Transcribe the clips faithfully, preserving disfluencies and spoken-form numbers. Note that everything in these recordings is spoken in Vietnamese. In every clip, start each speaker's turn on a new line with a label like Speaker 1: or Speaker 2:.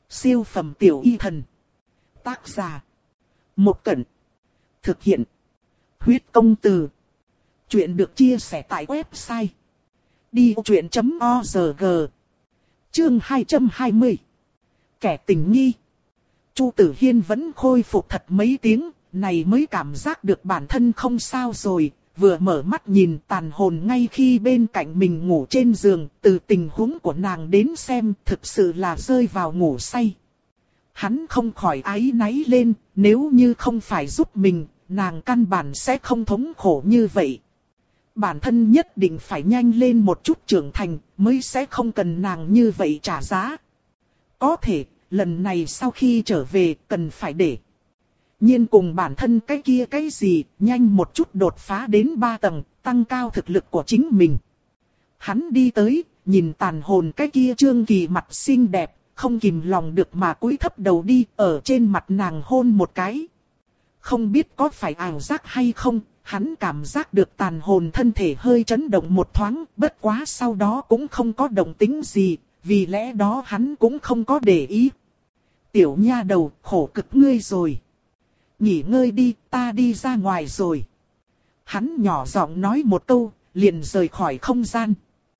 Speaker 1: Siêu phẩm tiểu y thần. Tác giả. Một Cẩn. Thực hiện. Huyết công từ. Chuyện được chia sẻ tại website đi vô chuyện chấm org. Chương hai trăm hai mươi. Kẻ tình nghi. Chu Tử Hiên vẫn khôi phục thật mấy tiếng, này mới cảm giác được bản thân không sao rồi. Vừa mở mắt nhìn tàn hồn ngay khi bên cạnh mình ngủ trên giường, từ tình huống của nàng đến xem thực sự là rơi vào ngủ say. Hắn không khỏi áy náy lên, nếu như không phải giúp mình, nàng căn bản sẽ không thống khổ như vậy. Bản thân nhất định phải nhanh lên một chút trưởng thành, mới sẽ không cần nàng như vậy trả giá. Có thể, lần này sau khi trở về cần phải để nhiên cùng bản thân cái kia cái gì, nhanh một chút đột phá đến ba tầng, tăng cao thực lực của chính mình. Hắn đi tới, nhìn tàn hồn cái kia Trương Kỳ mặt xinh đẹp, không kìm lòng được mà cúi thấp đầu đi, ở trên mặt nàng hôn một cái. Không biết có phải ảo giác hay không, hắn cảm giác được tàn hồn thân thể hơi chấn động một thoáng, bất quá sau đó cũng không có động tĩnh gì, vì lẽ đó hắn cũng không có để ý. Tiểu nha đầu, khổ cực ngươi rồi. Nghỉ ngơi đi, ta đi ra ngoài rồi. Hắn nhỏ giọng nói một câu, liền rời khỏi không gian.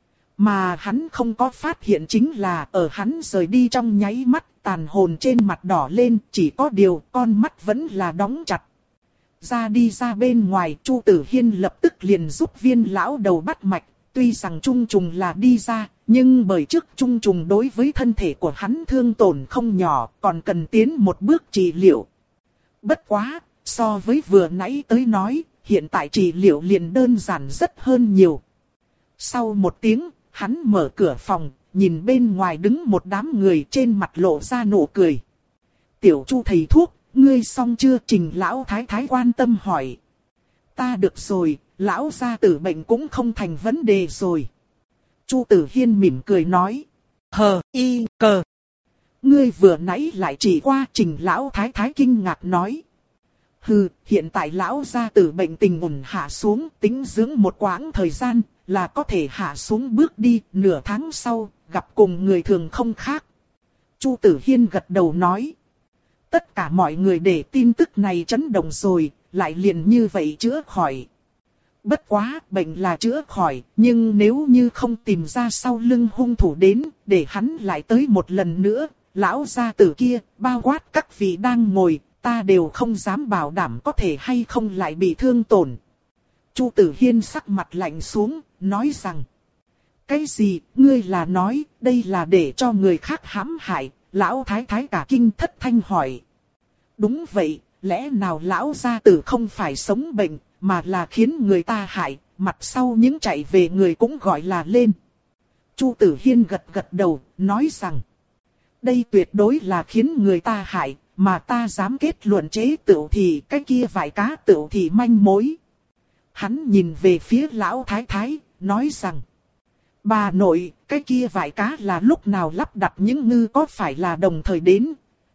Speaker 1: Mà hắn không có phát hiện chính là ở hắn rời đi trong nháy mắt, tàn hồn trên mặt đỏ lên, chỉ có điều con mắt vẫn là đóng chặt. Ra đi ra bên ngoài, Chu Tử Hiên lập tức liền giúp Viên lão đầu bắt mạch, tuy rằng Trung Trùng là đi ra, nhưng bởi trước Trung Trùng đối với thân thể của hắn thương tổn không nhỏ, còn cần tiến một bước trị liệu. Bất quá, so với vừa nãy tới nói, hiện tại trị liệu liền đơn giản rất hơn nhiều. Sau một tiếng, hắn mở cửa phòng, nhìn bên ngoài đứng một đám người, trên mặt lộ ra nụ cười. Tiểu Chu thầy thuốc, ngươi xong chưa? Trình lão thái thái quan tâm hỏi. Ta được rồi, lão gia tử bệnh cũng không thành vấn đề rồi. Chu Tử Hiên mỉm cười nói. Hờ y cờ. Ngươi vừa nãy lại chỉ qua. Trình lão thái thái kinh ngạc nói. Hừ, hiện tại lão gia tử bệnh tình ổn hạ xuống, tính dưỡng một quãng thời gian là có thể hạ xuống bước đi, nửa tháng sau gặp cùng người thường không khác. Chu Tử Hiên gật đầu nói. Tất cả mọi người để tin tức này chấn động rồi, lại liền như vậy chữa khỏi. Bất quá, bệnh là chữa khỏi, nhưng nếu như không tìm ra sau lưng hung thủ đến, để hắn lại tới một lần nữa, lão gia tử kia, bao quát các vị đang ngồi, ta đều không dám bảo đảm có thể hay không lại bị thương tổn. Chu Tử Hiên sắc mặt lạnh xuống, nói rằng. Cái gì, ngươi là nói, đây là để cho người khác hãm hại, lão thái thái cả kinh thất thanh hỏi. Đúng vậy, lẽ nào lão gia tử không phải sống bệnh, mà là khiến người ta hại, mặt sau những chạy về người cũng gọi là lên. Chu Tử Hiên gật gật đầu, nói rằng. Đây tuyệt đối là khiến người ta hại, mà ta dám kết luận chế tựu thì cái kia vài cá tựu thì manh mối. Hắn nhìn về phía lão thái thái, nói rằng. Bà nội, cái kia vài cá là lúc nào lắp đặt những ngư có phải là đồng thời đến?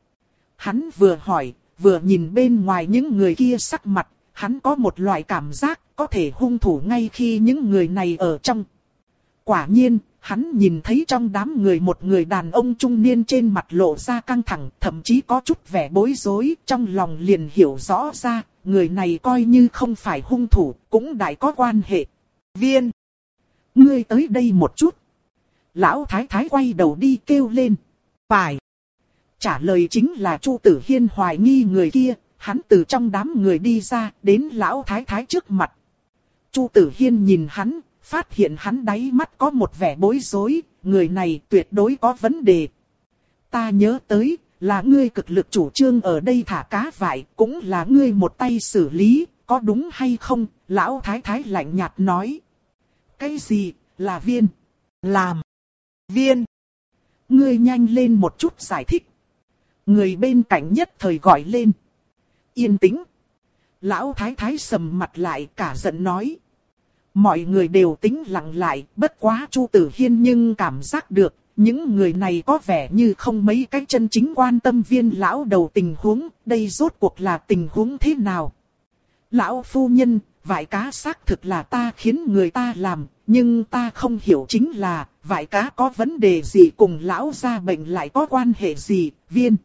Speaker 1: Hắn vừa hỏi, vừa nhìn bên ngoài những người kia sắc mặt, hắn có một loại cảm giác có thể hung thủ ngay khi những người này ở trong. Quả nhiên, hắn nhìn thấy trong đám người một người đàn ông trung niên trên mặt lộ ra căng thẳng, thậm chí có chút vẻ bối rối, trong lòng liền hiểu rõ ra, người này coi như không phải hung thủ, cũng đại có quan hệ. Viên! Ngươi tới đây một chút. Lão thái thái quay đầu đi kêu lên. Phải! Trả lời chính là Chu Tử Hiên hoài nghi người kia, hắn từ trong đám người đi ra, đến lão thái thái trước mặt. Chu Tử Hiên nhìn hắn, phát hiện hắn đáy mắt có một vẻ bối rối, người này tuyệt đối có vấn đề. Ta nhớ tới, là ngươi cực lực chủ trương ở đây thả cá vải, cũng là ngươi một tay xử lý, có đúng hay không? Lão thái thái lạnh nhạt nói. Cái gì, là viên? Làm. Viên. Ngươi nhanh lên một chút giải thích. Người bên cạnh nhất thời gọi lên. Yên tĩnh. Lão thái thái sầm mặt lại cả giận nói. Mọi người đều tĩnh lặng lại, bất quá Chu Tử Hiên nhưng cảm giác được, những người này có vẻ như không mấy cái chân chính quan tâm Viên lão đầu tình huống, đây rốt cuộc là tình huống thế nào? Lão phu nhân, vài cá xác thực là ta khiến người ta làm, nhưng ta không hiểu chính là, vải cá có vấn đề gì cùng lão gia bệnh lại có quan hệ gì, Viên.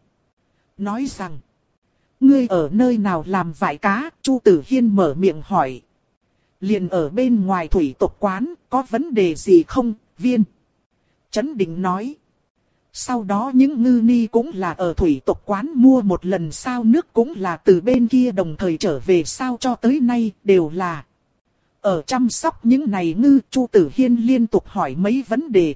Speaker 1: Nói rằng, ngươi ở nơi nào làm vải cá, Chu Tử Hiên mở miệng hỏi. Liền ở bên ngoài thủy tộc quán, có vấn đề gì không, Viên? Trấn Định nói. Sau đó những ngư ni cũng là ở thủy tộc quán mua một lần sao, nước cũng là từ bên kia đồng thời trở về sao, cho tới nay đều là ở chăm sóc những này ngư. Chu Tử Hiên liên tục hỏi mấy vấn đề.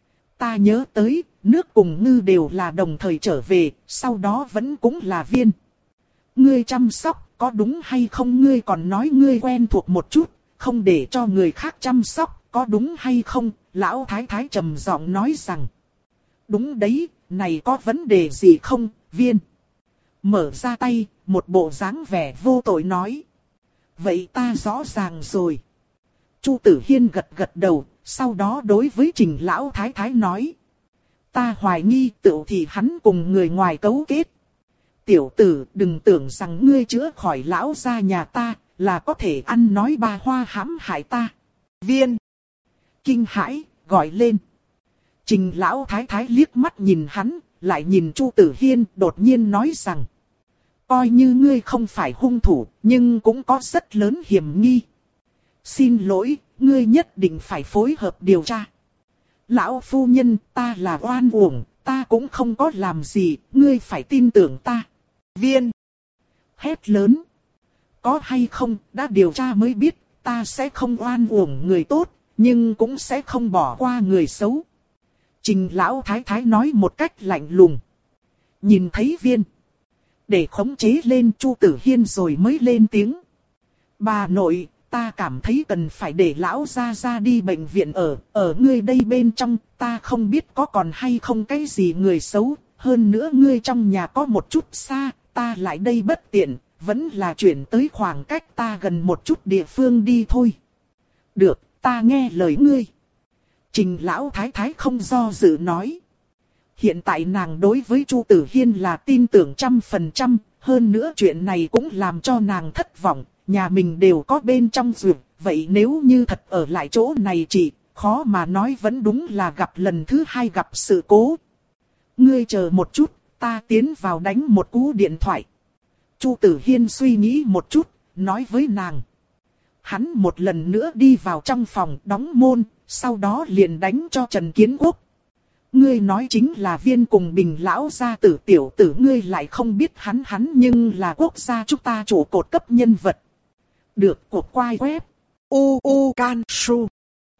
Speaker 1: Ta nhớ tới, nước cùng ngư đều là đồng thời trở về, sau đó vẫn cũng là Viên. Ngươi chăm sóc, có đúng hay không? Ngươi còn nói ngươi quen thuộc một chút, không để cho người khác chăm sóc, có đúng hay không? Lão Thái Thái trầm giọng nói rằng. Đúng đấy, này có vấn đề gì không, Viên? Mở ra tay, một bộ dáng vẻ vô tội nói. Vậy ta rõ ràng rồi. Chu Tử Hiên gật gật đầu, sau đó đối với Trình Lão Thái Thái nói. Ta hoài nghi tựu thì hắn cùng người ngoài cấu kết. Tiểu tử, đừng tưởng rằng ngươi chữa khỏi lão gia nhà ta, là có thể ăn nói ba hoa hãm hại ta. Viên. Kinh hãi, gọi lên. Trình Lão Thái Thái liếc mắt nhìn hắn, lại nhìn Chu Tử Hiên, đột nhiên nói rằng. Coi như ngươi không phải hung thủ, nhưng cũng có rất lớn hiểm nghi. Xin lỗi, ngươi nhất định phải phối hợp điều tra. Lão phu nhân, ta là oan uổng, ta cũng không có làm gì, ngươi phải tin tưởng ta. Viên. Hét lớn. Có hay không, đã điều tra mới biết, ta sẽ không oan uổng người tốt, nhưng cũng sẽ không bỏ qua người xấu. Trình Lão Thái Thái nói một cách lạnh lùng. Nhìn thấy Viên. Để khống chế lên Chu Tử Hiên rồi mới lên tiếng. Bà nội, ta cảm thấy cần phải để lão gia gia đi bệnh viện ở, ở ngươi đây bên trong, ta không biết có còn hay không cái gì người xấu, hơn nữa ngươi trong nhà có một chút xa, ta lại đây bất tiện, vẫn là chuyển tới khoảng cách ta gần một chút địa phương đi thôi. Được, ta nghe lời ngươi. Trình Lão Thái Thái không do dự nói. Hiện tại nàng đối với Chu Tử Hiên là tin tưởng trăm phần trăm, hơn nữa chuyện này cũng làm cho nàng thất vọng, nhà mình đều có bên trong ruột, vậy nếu như thật ở lại chỗ này chị, khó mà nói vẫn đúng là gặp lần thứ hai gặp sự cố. Ngươi chờ một chút, ta tiến vào đánh một cú điện thoại. Chu Tử Hiên suy nghĩ một chút, nói với nàng. Hắn một lần nữa đi vào trong phòng đóng môn, sau đó liền đánh cho Trần Kiến Quốc. Ngươi nói chính là Viên cùng Bình lão gia tử, tiểu tử ngươi lại không biết hắn hắn nhưng là quốc gia chúng ta trụ cột cấp nhân vật. Được, cột quay web. U U Can Su.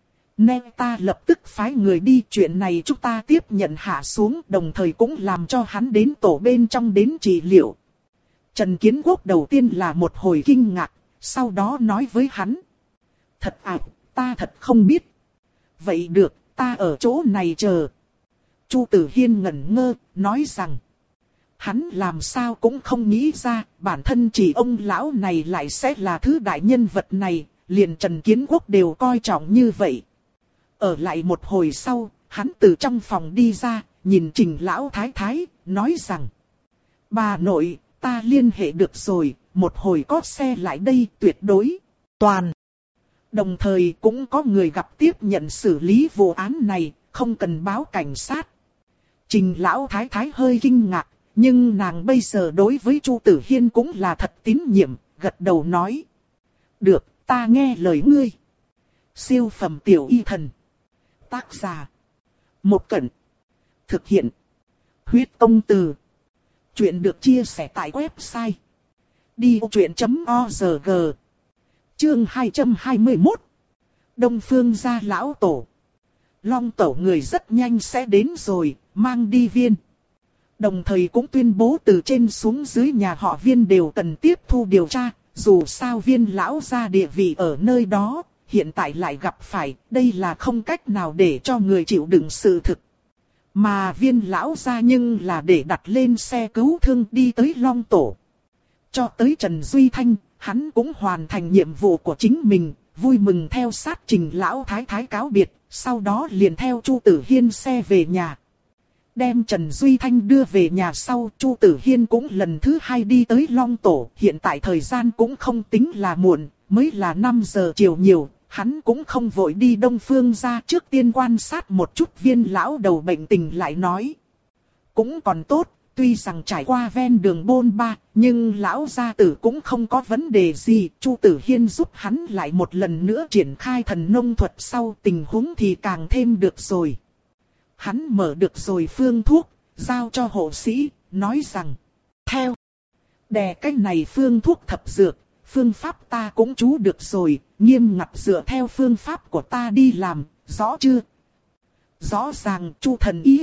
Speaker 1: Nên ta lập tức phái người đi, chuyện này chúng ta tiếp nhận hạ xuống, đồng thời cũng làm cho hắn đến tổ bên trong đến trị liệu. Trần Kiến Quốc đầu tiên là một hồi kinh ngạc, sau đó nói với hắn. Thật à, ta thật không biết. Vậy được, ta ở chỗ này chờ. Chu Tử Hiên ngẩn ngơ, nói rằng. Hắn làm sao cũng không nghĩ ra, bản thân chỉ ông lão này lại sẽ là thứ đại nhân vật này, liền Trần Kiến Quốc đều coi trọng như vậy. Ở lại một hồi sau, hắn từ trong phòng đi ra, nhìn Trình Lão Thái Thái, nói rằng. Bà nội, ta liên hệ được rồi, một hồi có xe lại đây tuyệt đối, toàn. Đồng thời cũng có người gặp tiếp nhận xử lý vụ án này, không cần báo cảnh sát. Trình Lão Thái Thái hơi kinh ngạc, nhưng nàng bây giờ đối với Chu Tử Hiên cũng là thật tín nhiệm, gật đầu nói. Được, ta nghe lời ngươi. Siêu phẩm tiểu y thần. Tác giả. Một Cẩn. Thực hiện. Huyết Công Từ. Chuyện được chia sẻ tại website. đi ô chuyện chấm org. Chương hai trăm hai mươi mốt. Đông Phương gia lão tổ. Long tổ người rất nhanh sẽ đến rồi, mang đi Viên. Đồng thời cũng tuyên bố từ trên xuống dưới nhà họ Viên đều cần tiếp thu điều tra, dù sao Viên lão gia địa vị ở nơi đó, hiện tại lại gặp phải, đây là không cách nào để cho người chịu đựng sự thực. Mà Viên lão gia nhưng là để đặt lên xe cứu thương đi tới Long tổ. Cho tới Trần Duy Thanh, hắn cũng hoàn thành nhiệm vụ của chính mình, vui mừng theo sát Trình Lão Thái Thái cáo biệt, sau đó liền theo Chu Tử Hiên xe về nhà. Đem Trần Duy Thanh đưa về nhà sau, Chu Tử Hiên cũng lần thứ hai đi tới Long tổ, hiện tại thời gian cũng không tính là muộn, mới là năm giờ chiều nhiều, hắn cũng không vội đi Đông Phương gia, trước tiên quan sát một chút Viên lão đầu bệnh tình lại nói. Cũng còn tốt, tuy rằng trải qua ven đường bôn ba, nhưng lão gia tử cũng không có vấn đề gì. Chu Tử Hiên giúp hắn lại một lần nữa triển khai thần nông thuật, sau tình huống thì càng thêm được rồi. Hắn mở được rồi phương thuốc, giao cho hộ sĩ, nói rằng, theo, đè cái này phương thuốc thập dược, phương pháp ta cũng chú được rồi, nghiêm ngặt dựa theo phương pháp của ta đi làm, rõ chưa? Rõ ràng, Chu thần y.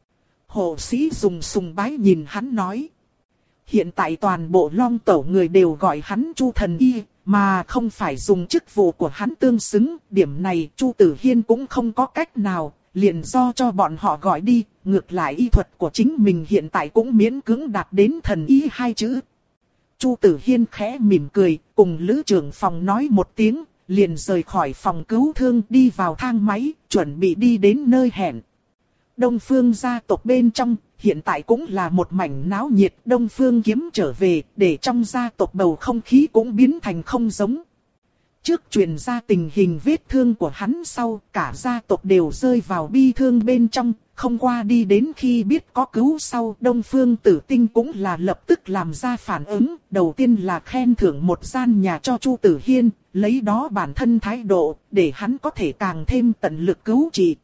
Speaker 1: Hộ sĩ dùng sùng bái nhìn hắn nói. Hiện tại toàn bộ Long Tẩu người đều gọi hắn Chu thần y, mà không phải dùng chức vụ của hắn tương xứng. Điểm này Chu Tử Hiên cũng không có cách nào, liền do cho bọn họ gọi đi. Ngược lại y thuật của chính mình hiện tại cũng miễn cưỡng đạt đến thần y hai chữ. Chu Tử Hiên khẽ mỉm cười, cùng Lữ trưởng phòng nói một tiếng, liền rời khỏi phòng cứu thương đi vào thang máy, chuẩn bị đi đến nơi hẹn. Đông Phương gia tộc bên trong, hiện tại cũng là một mảnh náo nhiệt. Đông Phương Kiếm trở về, để trong gia tộc bầu không khí cũng biến thành không giống. Trước truyền ra tình hình vết thương của hắn sau, cả gia tộc đều rơi vào bi thương bên trong. Không qua đi đến khi biết có cứu sau, Đông Phương Tử Tinh cũng là lập tức làm ra phản ứng. Đầu tiên là khen thưởng một gian nhà cho Chu Tử Hiên, lấy đó bản thân thái độ, để hắn có thể càng thêm tận lực cứu trị.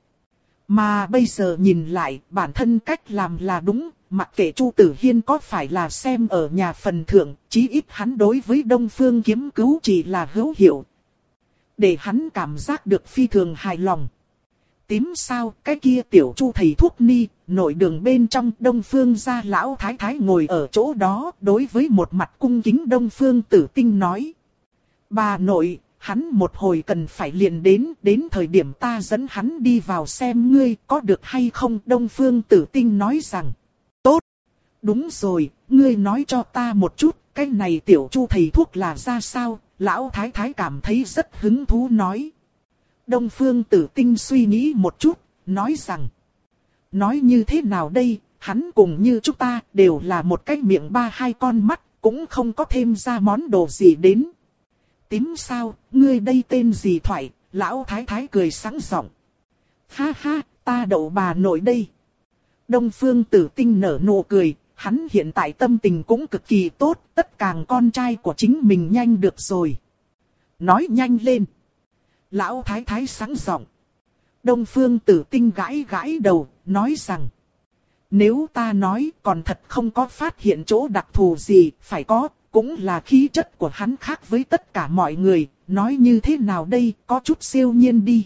Speaker 1: Mà bây giờ nhìn lại, bản thân cách làm là đúng, mặc kệ Chu Tử Hiên có phải là xem ở nhà phần thượng, chí ít hắn đối với Đông Phương Kiếm cứu chỉ là hữu hiệu. Để hắn cảm giác được phi thường hài lòng. Tím sao, cái kia tiểu Chu thầy thuốc ni, nội đường bên trong Đông Phương gia lão thái thái ngồi ở chỗ đó, đối với một mặt cung kính Đông Phương Tử Tinh nói. Bà nội, hắn một hồi cần phải liền đến, đến thời điểm ta dẫn hắn đi vào xem ngươi có được hay không. Đông Phương Tử Tinh nói rằng, tốt, đúng rồi, ngươi nói cho ta một chút, cái này tiểu Chu thầy thuốc là ra sao? Lão thái thái cảm thấy rất hứng thú nói. Đông Phương Tử Tinh suy nghĩ một chút, nói rằng, nói như thế nào đây, hắn cùng như chúng ta đều là một cái miệng ba hai con mắt, cũng không có thêm ra món đồ gì đến. Tím sao, ngươi đây tên gì thoại? Lão thái thái cười sẵn giọng. Ha ha, ta đậu bà nội đây. Đông Phương Tử Tinh nở nụ cười, hắn hiện tại tâm tình cũng cực kỳ tốt, tất càng con trai của chính mình nhanh được rồi. Nói nhanh lên. Lão thái thái sẵn giọng. Đông Phương Tử Tinh gãi gãi đầu, nói rằng, nếu ta nói còn thật không có phát hiện chỗ đặc thù gì, phải có. Cũng là khí chất của hắn khác với tất cả mọi người, nói như thế nào đây, có chút siêu nhiên đi.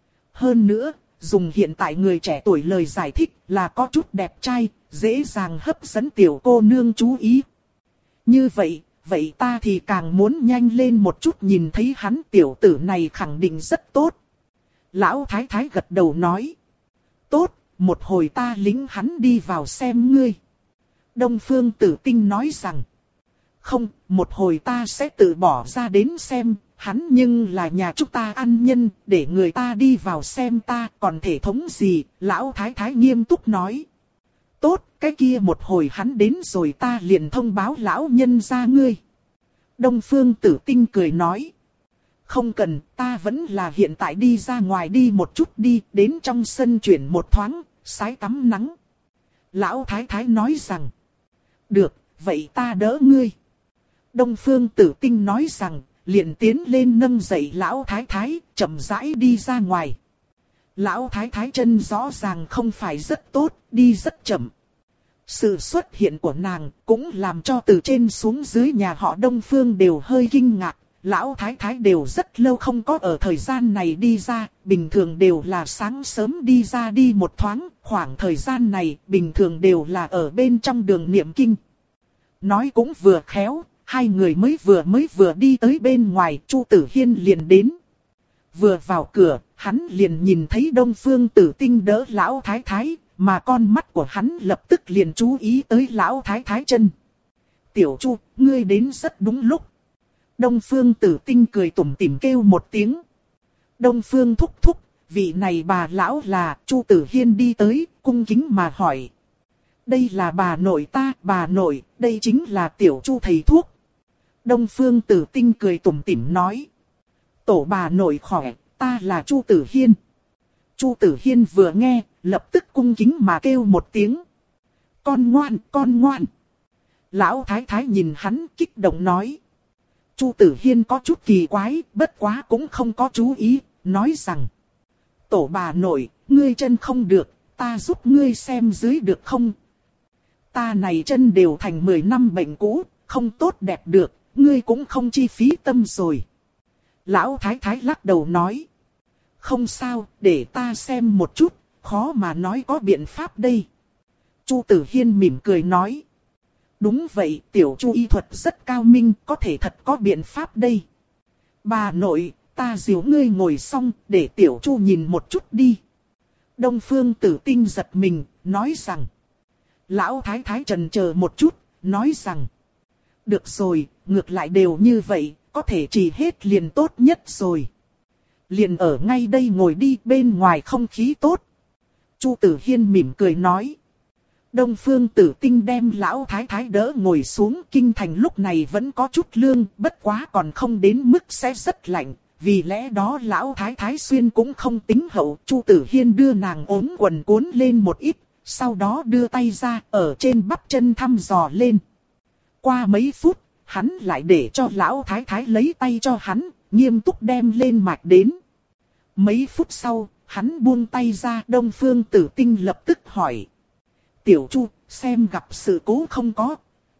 Speaker 1: Hơn nữa, dùng hiện tại người trẻ tuổi lời giải thích là có chút đẹp trai, dễ dàng hấp dẫn tiểu cô nương chú ý. Như vậy, vậy ta thì càng muốn nhanh lên một chút nhìn thấy hắn, tiểu tử này khẳng định rất tốt. Lão thái thái gật đầu nói. Tốt, một hồi ta lính hắn đi vào xem ngươi. Đông Phương Tử Tinh nói rằng. Không, một hồi ta sẽ tự bỏ ra đến xem, hắn nhưng là nhà chúng ta ăn nhân, để người ta đi vào xem ta còn thể thống gì, lão thái thái nghiêm túc nói. Tốt, cái kia một hồi hắn đến rồi ta liền thông báo lão nhân ra ngươi. Đông Phương Tử Tinh cười nói. Không cần, ta vẫn là hiện tại đi ra ngoài đi một chút đi, đến trong sân chuyển một thoáng, sái tắm nắng. Lão thái thái nói rằng. Được, vậy ta đỡ ngươi. Đông Phương Tử Tinh nói rằng, liền tiến lên nâng dậy lão thái thái, chậm rãi đi ra ngoài. Lão thái thái chân rõ ràng không phải rất tốt, đi rất chậm. Sự xuất hiện của nàng cũng làm cho từ trên xuống dưới nhà họ Đông Phương đều hơi kinh ngạc. Lão thái thái đều rất lâu không có ở thời gian này đi ra, bình thường đều là sáng sớm đi ra đi một thoáng, khoảng thời gian này bình thường đều là ở bên trong đường niệm kinh. Nói cũng vừa khéo. Hai người mới vừa mới vừa đi tới bên ngoài, Chu Tử Hiên liền đến. Vừa vào cửa, hắn liền nhìn thấy Đông Phương Tử Tinh đỡ lão thái thái, mà con mắt của hắn lập tức liền chú ý tới lão thái thái chân. Tiểu Chu, ngươi đến rất đúng lúc. Đông Phương Tử Tinh cười tủm tỉm kêu một tiếng. Đông Phương thúc thúc, vị này bà lão là. Chu Tử Hiên đi tới, cung kính mà hỏi. Đây là bà nội ta, bà nội, đây chính là tiểu Chu thầy thuốc. Đông Phương Tử Tinh cười tủm tỉm nói. Tổ bà nội khỏe, ta là Chu Tử Hiên. Chu Tử Hiên vừa nghe, lập tức cung kính mà kêu một tiếng. Con ngoan, con ngoan. Lão thái thái nhìn hắn kích động nói. Chu Tử Hiên có chút kỳ quái, bất quá cũng không có chú ý, nói rằng. Tổ bà nội, ngươi chân không được, ta giúp ngươi xem dưới được không? Ta này chân đều thành mười năm bệnh cũ, không tốt đẹp được, ngươi cũng không chi phí tâm rồi. Lão thái thái lắc đầu nói. Không sao, để ta xem một chút, khó mà nói có biện pháp đây. Chu Tử Hiên mỉm cười nói. Đúng vậy, tiểu Chu y thuật rất cao minh, có thể thật có biện pháp đây. Bà nội, ta dìu ngươi ngồi xong, để tiểu Chu nhìn một chút đi. Đông Phương Tử Tinh giật mình, nói rằng. Lão thái thái trần chờ một chút, nói rằng. Được rồi, ngược lại đều như vậy, có thể trị hết liền tốt nhất rồi. Liền ở ngay đây ngồi đi, bên ngoài không khí tốt. Chu Tử Hiên mỉm cười nói. Đông Phương Tử Tinh đem lão thái thái đỡ ngồi xuống, kinh thành lúc này vẫn có chút lương, bất quá còn không đến mức sẽ rất lạnh, vì lẽ đó lão thái thái xuyên cũng không tính hậu. Chu Tử Hiên đưa nàng ốm quần cuốn lên một ít, sau đó đưa tay ra ở trên bắp chân thăm dò lên. Qua mấy phút, hắn lại để cho lão thái thái lấy tay cho hắn, nghiêm túc đem lên mạch đến. Mấy phút sau, hắn buông tay ra, Đông Phương Tử Tinh lập tức hỏi. Tiểu Chu, xem gặp sự cố không có.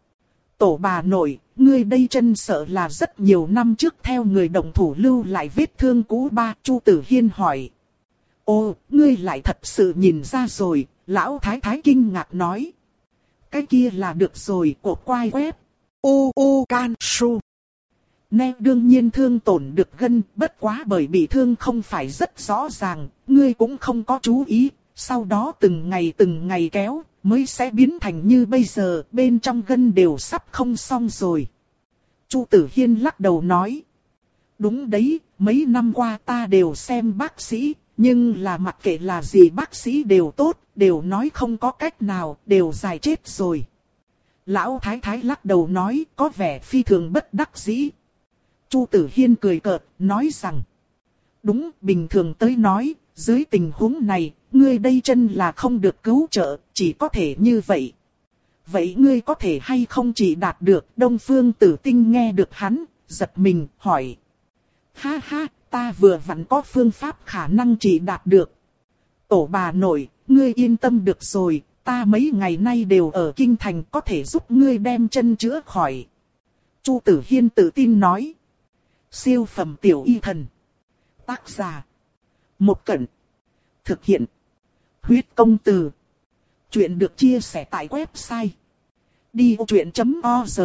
Speaker 1: Tổ bà nội, ngươi đây chân sợ là rất nhiều năm trước theo người động thủ lưu lại vết thương cũ ba. Chu Tử Hiên hỏi. Ô, ngươi lại thật sự nhìn ra rồi, lão thái thái kinh ngạc nói. Cái kia là được rồi, của quai web. U U Can Su. Nè đương nhiên thương tổn được gân, bất quá bởi bị thương không phải rất rõ ràng, ngươi cũng không có chú ý, sau đó từng ngày từng ngày kéo, mới sẽ biến thành như bây giờ, bên trong gân đều sắp không xong rồi. Chu Tử Hiên lắc đầu nói. Đúng đấy, mấy năm qua ta đều xem bác sĩ, nhưng là mặc kệ là gì bác sĩ đều tốt, đều nói không có cách nào, đều dài chết rồi. Lão thái thái lắc đầu nói, có vẻ phi thường bất đắc dĩ. Chu Tử Hiên cười cợt, nói rằng. Đúng, bình thường tới nói, dưới tình huống này, ngươi đây chân là không được cứu trợ, chỉ có thể như vậy. Vậy ngươi có thể hay không chỉ đạt được? Đông Phương Tử Tinh nghe được hắn, giật mình, hỏi. Ha ha, ta vừa vặn có phương pháp khả năng chỉ đạt được. Tổ bà nội, ngươi yên tâm được rồi, ta mấy ngày nay đều ở kinh thành, có thể giúp ngươi đem chân chữa khỏi. Chu Tử Hiên tự tin nói. Siêu phẩm tiểu y thần. Tác giả. Một Cẩn. Thực hiện. Huyết công từ. Chuyện được chia sẻ tại website. đi ô chuyện chấm org.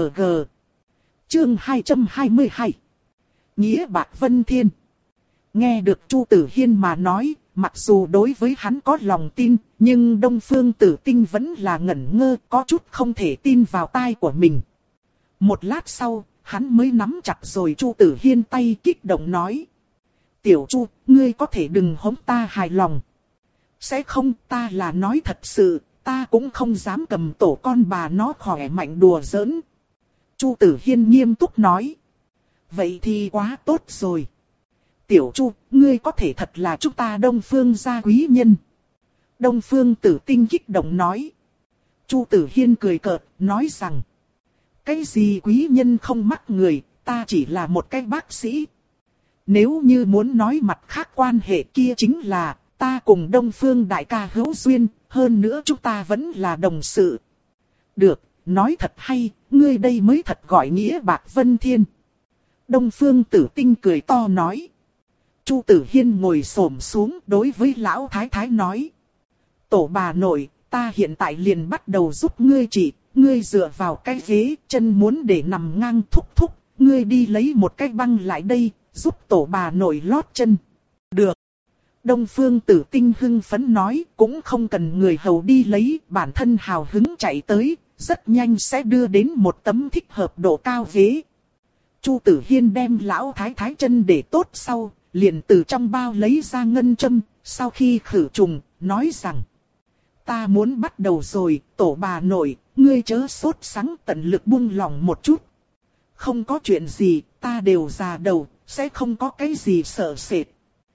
Speaker 1: Chương hai trăm hai mươi hai. Nghĩa bạc vân thiên. Nghe được Chu Tử Hiên mà nói, mặc dù đối với hắn có lòng tin, nhưng Đông Phương Tử Tinh vẫn là ngẩn ngơ, có chút không thể tin vào tai của mình. Một lát sau, hắn mới nắm chặt rồi Chu Tử Hiên tay, kích động nói. Tiểu Chu, ngươi có thể đừng hống ta hài lòng. Sẽ không, ta là nói thật sự, ta cũng không dám cầm tổ con bà nó khỏe mạnh đùa giỡn. Chu Tử Hiên nghiêm túc nói. Vậy thì quá tốt rồi. Tiểu Chu, ngươi có thể thật là chúng ta Đông Phương gia quý nhân. Đông Phương Tử Tinh kích động nói. Chu Tử Hiên cười cợt, nói rằng. Cái gì quý nhân không mắc người, ta chỉ là một cái bác sĩ. Nếu như muốn nói mặt khác quan hệ kia chính là, ta cùng Đông Phương đại ca hữu duyên, hơn nữa chúng ta vẫn là đồng sự. Được, nói thật hay, ngươi đây mới thật gọi nghĩa bạc vân thiên. Đông Phương Tử Tinh cười to nói. Chu Tử Hiên ngồi xổm xuống đối với lão thái thái nói. Tổ bà nội, ta hiện tại liền bắt đầu giúp ngươi trị, ngươi dựa vào cái ghế, chân muốn để nằm ngang thúc thúc, ngươi đi lấy một cái băng lại đây, giúp tổ bà nội lót chân. Được. Đông Phương Tử Tinh hưng phấn nói, cũng không cần người hầu đi lấy, bản thân hào hứng chạy tới, rất nhanh sẽ đưa đến một tấm thích hợp độ cao ghế. Chu Tử Hiên đem lão thái thái chân để tốt sau, liền từ trong bao lấy ra ngân châm, sau khi khử trùng, nói rằng. Ta muốn bắt đầu rồi, tổ bà nội, ngươi chớ sốt sắng, tận lực buông lòng một chút. Không có chuyện gì, ta đều già đầu, sẽ không có cái gì sợ sệt.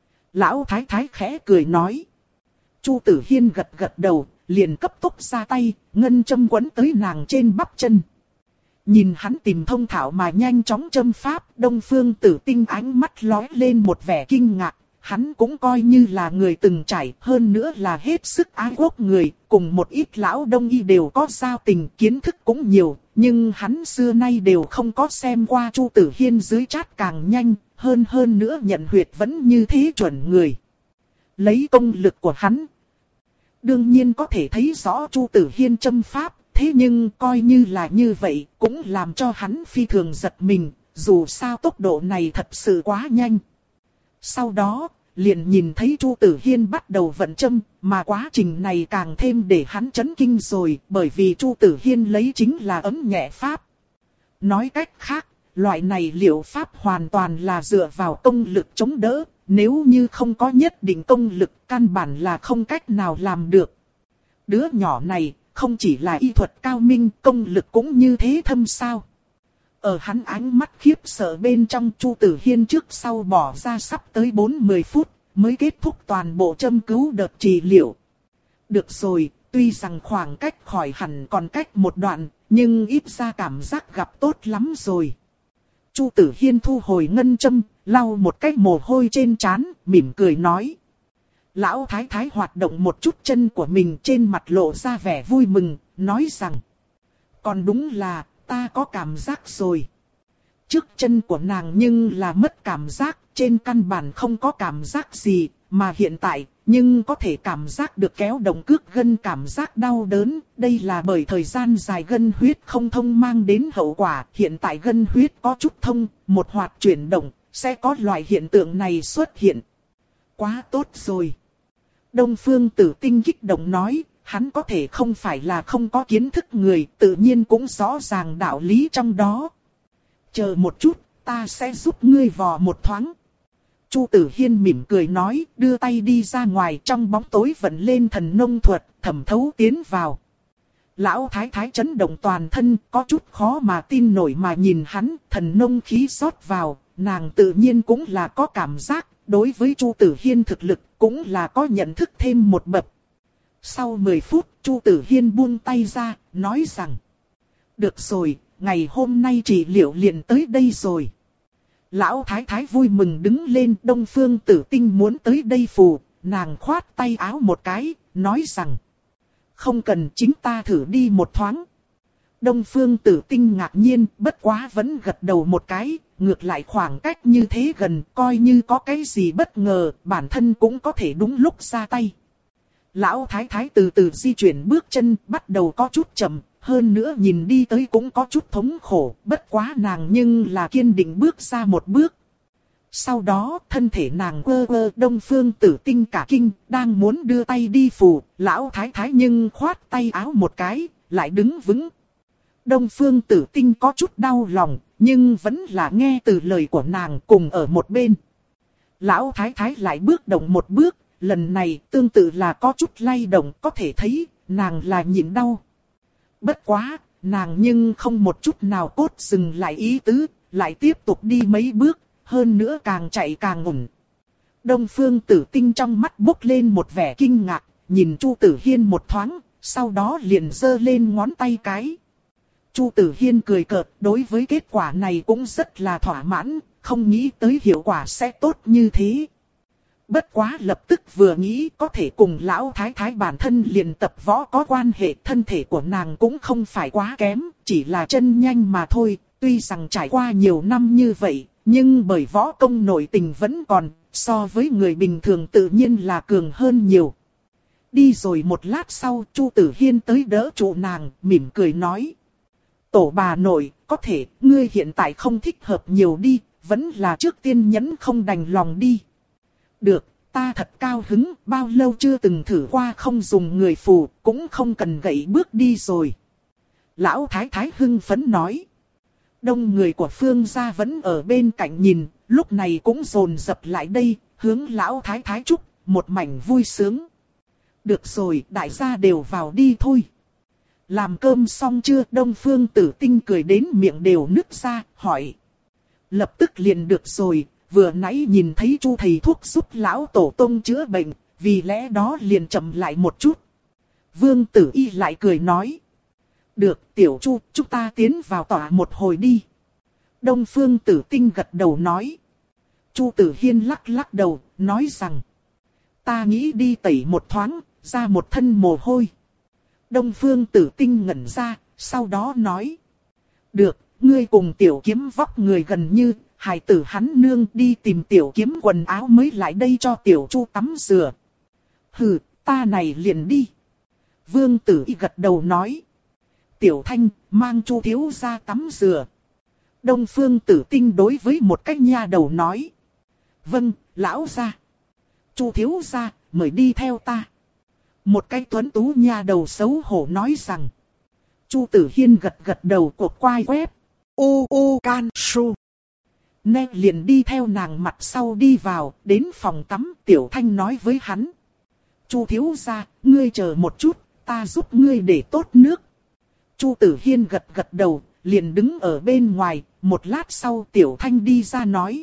Speaker 1: Lão thái thái khẽ cười nói. Chu Tử Hiên gật gật đầu, liền cấp tốc ra tay, ngân châm quấn tới nàng trên bắp chân. Nhìn hắn tìm thông thạo mà nhanh chóng châm pháp, Đông Phương Tử Tinh ánh mắt lóe lên một vẻ kinh ngạc. Hắn cũng coi như là người từng trải, hơn nữa là hết sức ái quốc người, cùng một ít lão đông y đều có giao tình, kiến thức cũng nhiều, nhưng hắn xưa nay đều không có xem qua Chu Tử Hiên dưới chát càng nhanh, hơn hơn nữa nhận huyệt vẫn như thế chuẩn người. Lấy công lực của hắn, đương nhiên có thể thấy rõ Chu Tử Hiên châm pháp, thế nhưng coi như là như vậy, cũng làm cho hắn phi thường giật mình, dù sao tốc độ này thật sự quá nhanh. Sau đó, liền nhìn thấy Chu Tử Hiên bắt đầu vận châm, mà quá trình này càng thêm để hắn chấn kinh rồi, bởi vì Chu Tử Hiên lấy chính là ấm nhẹ pháp. Nói cách khác, loại này liệu pháp hoàn toàn là dựa vào công lực chống đỡ, nếu như không có nhất định công lực, căn bản là không cách nào làm được. Đứa nhỏ này, không chỉ là y thuật cao minh, công lực cũng như thế thâm sao. Ở hắn ánh mắt khiếp sợ bên trong, Chu Tử Hiên trước sau bỏ ra sắp tới bốn mươi phút, mới kết thúc toàn bộ châm cứu đợt trị liệu. Được rồi, tuy rằng khoảng cách khỏi hẳn còn cách một đoạn, nhưng ít ra cảm giác gặp tốt lắm rồi. Chu Tử Hiên thu hồi ngân châm, lau một cái mồ hôi trên trán, mỉm cười nói. Lão thái thái hoạt động một chút chân của mình, trên mặt lộ ra vẻ vui mừng, nói rằng. Còn đúng là, ta có cảm giác rồi. Trước chân của nàng nhưng là mất cảm giác, trên căn bản không có cảm giác gì, mà hiện tại, nhưng có thể cảm giác được kéo động cước gân cảm giác đau đớn. Đây là bởi thời gian dài gân huyết không thông mang đến hậu quả. Hiện tại gân huyết có chút thông, một hoạt chuyển động, sẽ có loại hiện tượng này xuất hiện. Quá tốt rồi. Đông Phương Tử Tinh kích động nói. Hắn có thể không phải là không có kiến thức người, tự nhiên cũng rõ ràng đạo lý trong đó. Chờ một chút, ta sẽ giúp ngươi vò một thoáng. Chu Tử Hiên mỉm cười nói, đưa tay đi ra ngoài, trong bóng tối vận lên thần nông thuật, thẩm thấu tiến vào. Lão thái thái chấn động toàn thân, có chút khó mà tin nổi mà nhìn hắn, thần nông khí rót vào, nàng tự nhiên cũng là có cảm giác, đối với Chu Tử Hiên thực lực cũng là có nhận thức thêm một bậc. Sau mười phút, Chu Tử Hiên buông tay ra, nói rằng. Được rồi, ngày hôm nay trị liệu liền tới đây rồi. Lão thái thái vui mừng đứng lên, Đông Phương Tử Tinh muốn tới đây phù, nàng khoát tay áo một cái, nói rằng. Không cần, chính ta thử đi một thoáng. Đông Phương Tử Tinh ngạc nhiên, bất quá vẫn gật đầu một cái, ngược lại khoảng cách như thế gần, coi như có cái gì bất ngờ, bản thân cũng có thể đúng lúc ra tay. Lão thái thái từ từ di chuyển bước chân, bắt đầu có chút chậm, hơn nữa nhìn đi tới cũng có chút thống khổ, bất quá nàng nhưng là kiên định bước ra một bước. Sau đó, thân thể nàng quơ quơ, Đông Phương Tử Tinh cả kinh, đang muốn đưa tay đi phù, lão thái thái nhưng khoát tay áo một cái, lại đứng vững. Đông Phương Tử Tinh có chút đau lòng, nhưng vẫn là nghe từ lời của nàng cùng ở một bên. Lão thái thái lại bước động một bước. Lần này tương tự là có chút lay động, có thể thấy nàng là nhịn đau. Bất quá, nàng nhưng không một chút nào cốt dừng lại ý tứ, lại tiếp tục đi mấy bước, hơn nữa càng chạy càng ổn. Đông Phương Tử Tinh trong mắt bốc lên một vẻ kinh ngạc, nhìn Chu Tử Hiên một thoáng, sau đó liền giơ lên ngón tay cái. Chu Tử Hiên cười cợt, đối với kết quả này cũng rất là thỏa mãn, không nghĩ tới hiệu quả sẽ tốt như thế. Bất quá lập tức vừa nghĩ có thể cùng lão thái thái bản thân liền tập võ có quan hệ, thân thể của nàng cũng không phải quá kém, chỉ là chân nhanh mà thôi. Tuy rằng trải qua nhiều năm như vậy, nhưng bởi võ công nội tình vẫn còn, so với người bình thường tự nhiên là cường hơn nhiều. Đi rồi một lát sau, Chu Tử Hiên tới đỡ trụ nàng, mỉm cười nói. Tổ bà nội, có thể, ngươi hiện tại không thích hợp nhiều đi, vẫn là trước tiên nhẫn không đành lòng đi. Được, ta thật cao hứng, bao lâu chưa từng thử qua không dùng người phù, cũng không cần gậy bước đi rồi. Lão thái thái hưng phấn nói. Đông người của Phương gia vẫn ở bên cạnh nhìn, lúc này cũng dồn dập lại đây, hướng lão thái thái chúc, một mảnh vui sướng. Được rồi, đại gia đều vào đi thôi. Làm cơm xong chưa? Đông Phương Tử Tinh cười đến miệng đều nứt ra, hỏi. Lập tức liền được rồi. vừa nãy nhìn thấy Chu thầy thuốc giúp lão tổ tông chữa bệnh, vì lẽ đó liền chậm lại một chút. Vương Tử Y lại cười nói. Được, Tiểu Chu, chúng ta tiến vào tỏa một hồi đi. Đông Phương Tử Tinh gật đầu nói. Chu Tử Hiên lắc lắc đầu, nói rằng. Ta nghĩ đi tẩy một thoáng, ra một thân mồ hôi. Đông Phương Tử Tinh ngẩn ra, sau đó nói. Được, ngươi cùng Tiểu Kiếm vóc người gần như, hài tử hắn nương đi tìm Tiểu Kiếm quần áo mới lại đây cho Tiểu Chu tắm rửa. Hừ, ta này liền đi. Vương Tử Y gật đầu nói. Tiểu Thanh, mang Chu thiếu gia tắm rửa. Đông Phương Tử Tinh đối với một cái nha đầu nói. Vâng, lão gia. Chu thiếu gia, mời đi theo ta. Một cái tuấn tú nha đầu xấu hổ nói rằng. Chu Tử Hiên gật gật đầu cột quai quét. Ô ô can su. Nè liền đi theo nàng mặt sau đi vào, đến phòng tắm. Tiểu Thanh nói với hắn. Chu thiếu gia, ngươi chờ một chút, ta giúp ngươi để tốt nước. Chu Tử Hiên gật gật đầu, liền đứng ở bên ngoài. Một lát sau Tiểu Thanh đi ra nói.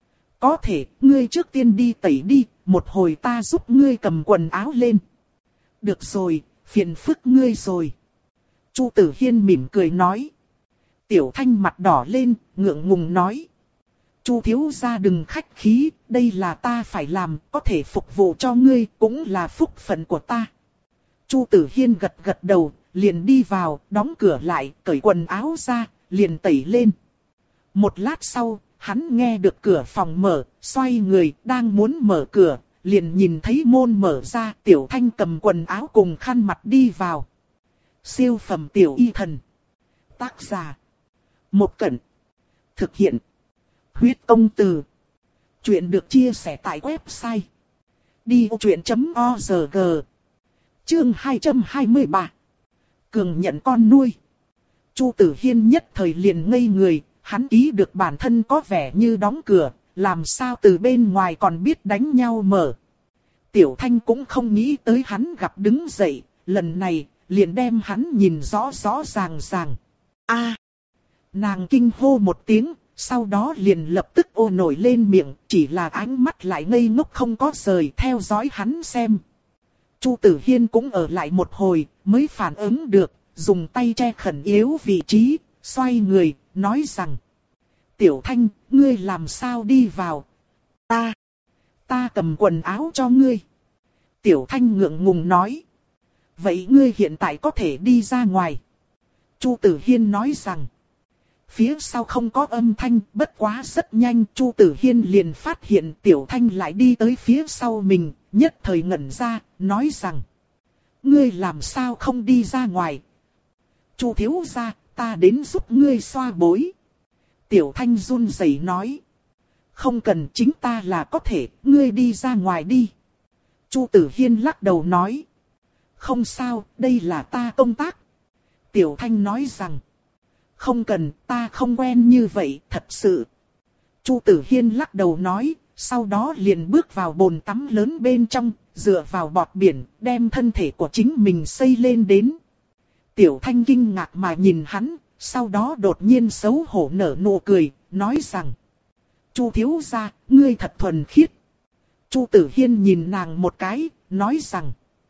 Speaker 1: Có thể, ngươi trước tiên đi tẩy đi, một hồi ta giúp ngươi cầm quần áo lên. Được rồi, phiền phức ngươi rồi. Chu Tử Hiên mỉm cười nói. Tiểu Thanh mặt đỏ lên, ngượng ngùng nói. Chu thiếu gia đừng khách khí, đây là ta phải làm, có thể phục vụ cho ngươi, cũng là phúc phận của ta. Chu Tử Hiên gật gật đầu, liền đi vào, đóng cửa lại, cởi quần áo ra, liền tẩy lên. Một lát sau, hắn nghe được cửa phòng mở, xoay người, đang muốn mở cửa, liền nhìn thấy môn mở ra, Tiểu Thanh cầm quần áo cùng khăn mặt đi vào. Siêu phẩm Tiểu Y Thần. Tác giả. Một Cẩn. Thực hiện. Huyết Công Từ. Chuyện được chia sẻ tại website. đi ô chuyện chấm org. Chương hai trăm hai mươi ba. Cường nhận con nuôi. Chu Tử Hiên nhất thời liền ngây người, hắn ý được bản thân có vẻ như đóng cửa, làm sao từ bên ngoài còn biết đánh nhau mở. Tiểu Thanh cũng không nghĩ tới hắn gặp đứng dậy, lần này, liền đem hắn nhìn rõ rõ ràng ràng. A! Nàng kinh hô một tiếng, sau đó liền lập tức ô nổi lên miệng, chỉ là ánh mắt lại ngây ngốc không có rời theo dõi hắn xem. Chu Tử Hiên cũng ở lại một hồi, mới phản ứng được, dùng tay che khẩn yếu vị trí, xoay người, nói rằng. Tiểu Thanh, ngươi làm sao đi vào? Ta, ta cầm quần áo cho ngươi. Tiểu Thanh ngượng ngùng nói. Vậy ngươi hiện tại có thể đi ra ngoài. Chu Tử Hiên nói rằng. Phía sau không có âm thanh, bất quá rất nhanh. Chu Tử Hiên liền phát hiện Tiểu Thanh lại đi tới phía sau mình, nhất thời ngẩn ra, nói rằng. Ngươi làm sao không đi ra ngoài? Chu thiếu gia, ta đến giúp ngươi xoa bối. Tiểu Thanh run rẩy nói. Không cần, chính ta là có thể, ngươi đi ra ngoài đi. Chu Tử Hiên lắc đầu nói. Không sao, đây là ta công tác. Tiểu Thanh nói rằng. Không cần, ta không quen như vậy, thật sự. Chu Tử Hiên lắc đầu nói, sau đó liền bước vào bồn tắm lớn bên trong, dựa vào bọt biển, đem thân thể của chính mình xây lên đến. Tiểu Thanh kinh ngạc mà nhìn hắn, sau đó đột nhiên xấu hổ nở nụ cười, nói rằng. Chu thiếu gia, ngươi thật thuần khiết. Chu Tử Hiên nhìn nàng một cái, nói rằng.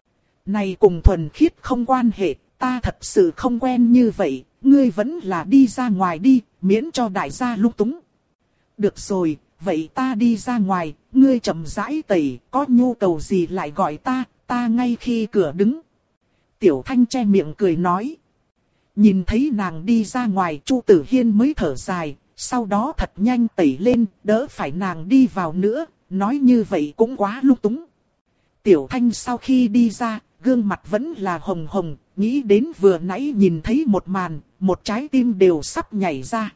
Speaker 1: Này cùng thuần khiết không quan hệ, ta thật sự không quen như vậy, ngươi vẫn là đi ra ngoài đi, miễn cho đại gia lung túng. Được rồi, vậy ta đi ra ngoài, ngươi chậm rãi tẩy, có nhu cầu gì lại gọi ta, ta ngay khi cửa đứng. Tiểu Thanh che miệng cười nói. Nhìn thấy nàng đi ra ngoài, Chu Tử Hiên mới thở dài, sau đó thật nhanh tẩy lên, đỡ phải nàng đi vào nữa, nói như vậy cũng quá lung túng. Tiểu Thanh sau khi đi ra, gương mặt vẫn là hồng hồng, nghĩ đến vừa nãy nhìn thấy một màn, một trái tim đều sắp nhảy ra.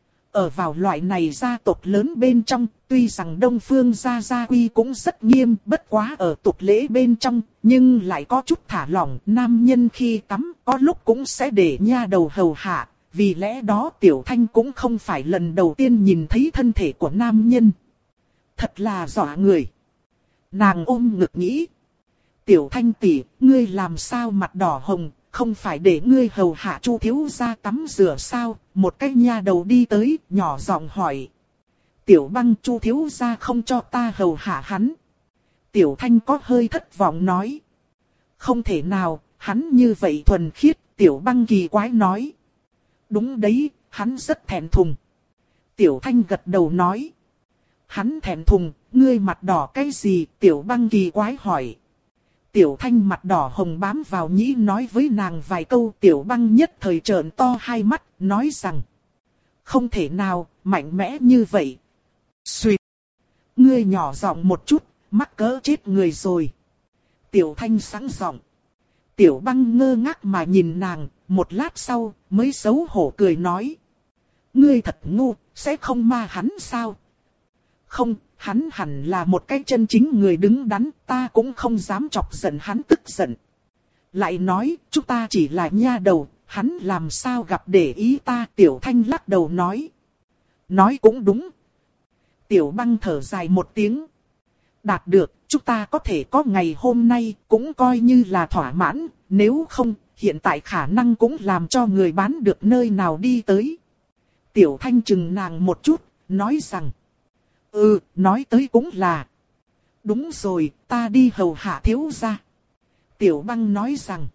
Speaker 1: Ở vào loại này gia tộc lớn bên trong, tuy rằng Đông Phương gia gia quy cũng rất nghiêm, bất quá ở tục lễ bên trong, nhưng lại có chút thả lỏng. Nam nhân khi tắm, có lúc cũng sẽ để nha đầu hầu hạ, vì lẽ đó Tiểu Thanh cũng không phải lần đầu tiên nhìn thấy thân thể của nam nhân. Thật là dọa người. Nàng ôm ngực nghĩ. Tiểu Thanh tỷ, ngươi làm sao mặt đỏ hồng, không phải để ngươi hầu hạ Chu thiếu gia tắm rửa sao? Một cái nha đầu đi tới, nhỏ giọng hỏi. Tiểu Băng, Chu thiếu gia không cho ta hầu hạ hắn. Tiểu Thanh có hơi thất vọng nói. Không thể nào, hắn như vậy thuần khiết, Tiểu Băng kỳ quái nói. Đúng đấy, hắn rất thẹn thùng. Tiểu Thanh gật đầu nói. Hắn thẹn thùng, ngươi mặt đỏ cái gì? Tiểu Băng kỳ quái hỏi. Tiểu Thanh mặt đỏ hồng bám vào nhĩ nói với nàng vài câu. Tiểu Băng nhất thời trợn to hai mắt, nói rằng. Không thể nào, mạnh mẽ như vậy. Xuyệt. Ngươi nhỏ giọng một chút, mắc cỡ chết người rồi. Tiểu Thanh sáng giọng. Tiểu Băng ngơ ngác mà nhìn nàng, một lát sau, mới xấu hổ cười nói. Ngươi thật ngu, sẽ không ma hắn sao? Không, hắn hẳn là một cái chân chính người đứng đắn, ta cũng không dám chọc giận hắn tức giận. Lại nói, chúng ta chỉ là nha đầu, hắn làm sao gặp để ý ta? Tiểu Thanh lắc đầu nói. Nói cũng đúng. Tiểu Băng thở dài một tiếng. Đạt được, chúng ta có thể có ngày hôm nay, cũng coi như là thỏa mãn, nếu không, hiện tại khả năng cũng làm cho người bán được nơi nào đi tới. Tiểu Thanh chừng nàng một chút, nói rằng. Ừ, nói tới cũng là. Đúng rồi, ta đi hầu hạ thiếu gia. Tiểu Băng nói rằng.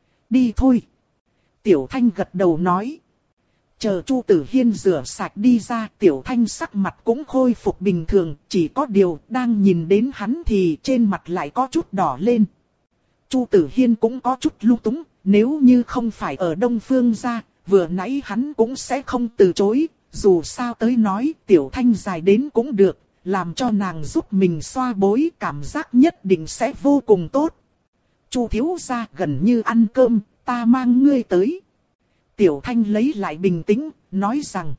Speaker 1: Đi thôi. Tiểu Thanh gật đầu nói. Chờ Chu Tử Hiên rửa sạch đi ra, Tiểu Thanh sắc mặt cũng khôi phục bình thường, chỉ có điều đang nhìn đến hắn thì trên mặt lại có chút đỏ lên. Chu Tử Hiên cũng có chút lung túng, nếu như không phải ở Đông Phương gia, vừa nãy hắn cũng sẽ không từ chối, dù sao tới nói Tiểu Thanh dài đến cũng được, làm cho nàng giúp mình xoa bối, cảm giác nhất định sẽ vô cùng tốt. Chu thiếu gia gần như ăn cơm, ta mang ngươi tới. Tiểu Thanh lấy lại bình tĩnh, nói rằng.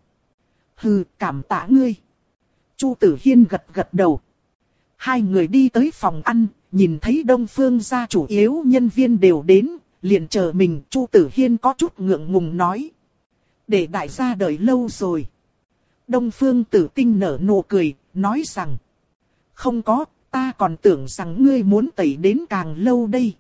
Speaker 1: Hừ, cảm tạ ngươi. Chu Tử Hiên gật gật đầu. Hai người đi tới phòng ăn, nhìn thấy Đông Phương gia chủ yếu nhân viên đều đến, liền chờ mình. Chu Tử Hiên có chút ngượng ngùng nói. Để đại gia đợi lâu rồi. Đông Phương Tử Tinh nở nụ cười, nói rằng. Không có, ta còn tưởng rằng ngươi muốn tẩy đến càng lâu đây.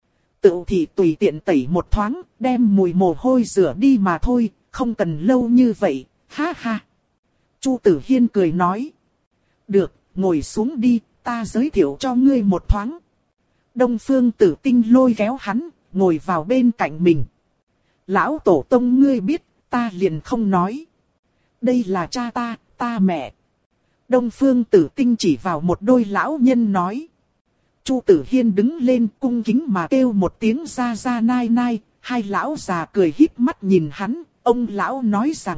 Speaker 1: Tự thì tùy tiện tẩy một thoáng, đem mùi mồ hôi rửa đi mà thôi, không cần lâu như vậy, ha ha. Chu Tử Hiên cười nói. Được, ngồi xuống đi, ta giới thiệu cho ngươi một thoáng. Đông Phương Tử Tinh lôi kéo hắn, ngồi vào bên cạnh mình. Lão tổ tông ngươi biết, ta liền không nói. Đây là cha ta, ta mẹ. Đông Phương Tử Tinh chỉ vào một đôi lão nhân nói. Chu Tử Hiên đứng lên cung kính mà kêu một tiếng ra ra nai nai, hai lão già cười híp mắt nhìn hắn, ông lão nói rằng.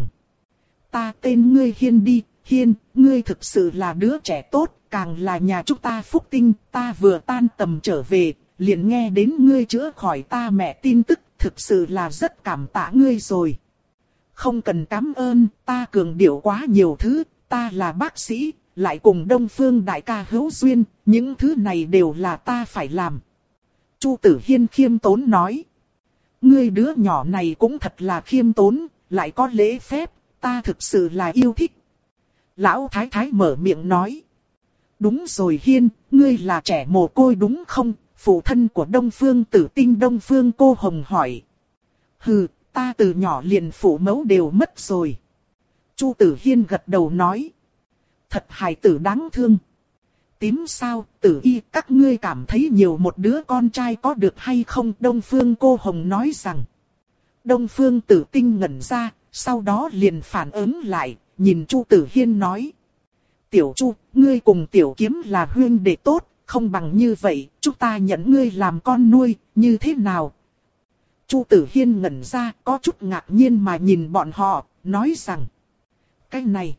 Speaker 1: Ta tên ngươi Hiên đi, Hiên, ngươi thực sự là đứa trẻ tốt, càng là nhà chúng ta phúc tinh, ta vừa tan tầm trở về, liền nghe đến ngươi chữa khỏi ta mẹ tin tức, thực sự là rất cảm tạ ngươi rồi. Không cần cảm ơn, ta cường điệu quá nhiều thứ, ta là bác sĩ. Lại cùng Đông Phương đại ca hữu duyên, những thứ này đều là ta phải làm. Chu Tử Hiên khiêm tốn nói. Ngươi đứa nhỏ này cũng thật là khiêm tốn, lại có lễ phép, ta thực sự là yêu thích. Lão Thái Thái mở miệng nói. Đúng rồi Hiên, ngươi là trẻ mồ côi đúng không? Phụ thân của Đông Phương Tử Tinh Đông Phương Cô Hồng hỏi. Hừ, ta từ nhỏ liền phụ mẫu đều mất rồi. Chu Tử Hiên gật đầu nói. Thật hài tử đáng thương. Tím sao, Tử Y, các ngươi cảm thấy nhiều một đứa con trai có được hay không? Đông Phương Cô Hồng nói rằng. Đông Phương Tử Tinh ngẩn ra, sau đó liền phản ứng lại, nhìn Chu Tử Hiên nói. Tiểu Chu, ngươi cùng Tiểu Kiếm là huynh đệ tốt, không bằng như vậy, chúng ta nhận ngươi làm con nuôi, như thế nào? Chu Tử Hiên ngẩn ra, có chút ngạc nhiên mà nhìn bọn họ, nói rằng. Cái này.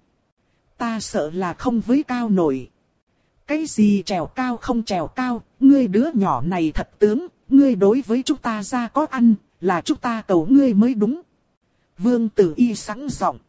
Speaker 1: Ta sợ là không với cao nổi. Cái gì trèo cao không trèo cao, ngươi đứa nhỏ này thật tướng, ngươi đối với chúng ta ra có ăn, là chúng ta cầu ngươi mới đúng. Vương Tử Y sẵn giọng.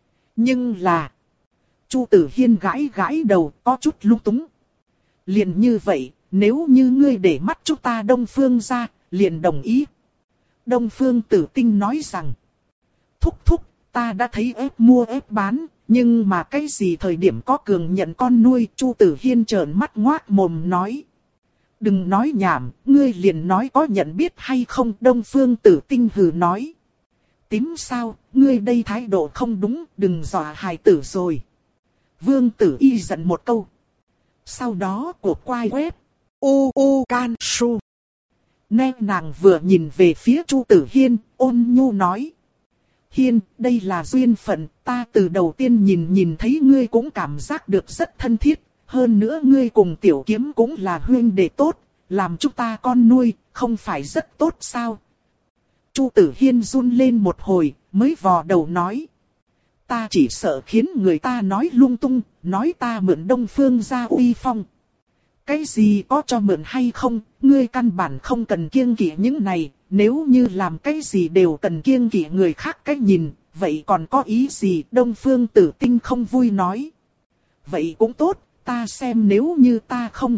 Speaker 1: Nhưng là... Chu Tử Hiên gãi gãi đầu, có chút lung túng. Liền như vậy, nếu như ngươi để mắt chúng ta Đông Phương ra, liền đồng ý. Đông Phương Tử Tinh nói rằng. Thúc thúc, ta đã thấy ép mua ép bán. Nhưng mà cái gì thời điểm có cường nhận con nuôi? Chu Tử Hiên trợn mắt ngoác mồm nói. Đừng nói nhảm, ngươi liền nói có nhận biết hay không? Đông Phương Tử Tinh hừ nói. Tím sao, ngươi đây thái độ không đúng, đừng dọa hài tử rồi. Vương Tử Y giận một câu. Sau đó cuộc quay web. U U Can Su. Nè nàng vừa nhìn về phía Chu Tử Hiên, ôn nhu nói. Hiên, đây là duyên phận, ta từ đầu tiên nhìn nhìn thấy ngươi cũng cảm giác được rất thân thiết. Hơn nữa ngươi cùng Tiểu Kiếm cũng là huynh đệ tốt, làm chúng ta con nuôi, không phải rất tốt sao? Chu Tử Hiên run lên một hồi, mới vò đầu nói. Ta chỉ sợ khiến người ta nói lung tung, nói ta mượn Đông Phương gia uy phong. Cái gì có cho mượn hay không, ngươi căn bản không cần kiêng kỵ những này, nếu như làm cái gì đều cần kiêng kỵ người khác cách nhìn, vậy còn có ý gì? Đông Phương Tử Tinh không vui nói. Vậy cũng tốt, ta xem nếu như ta không.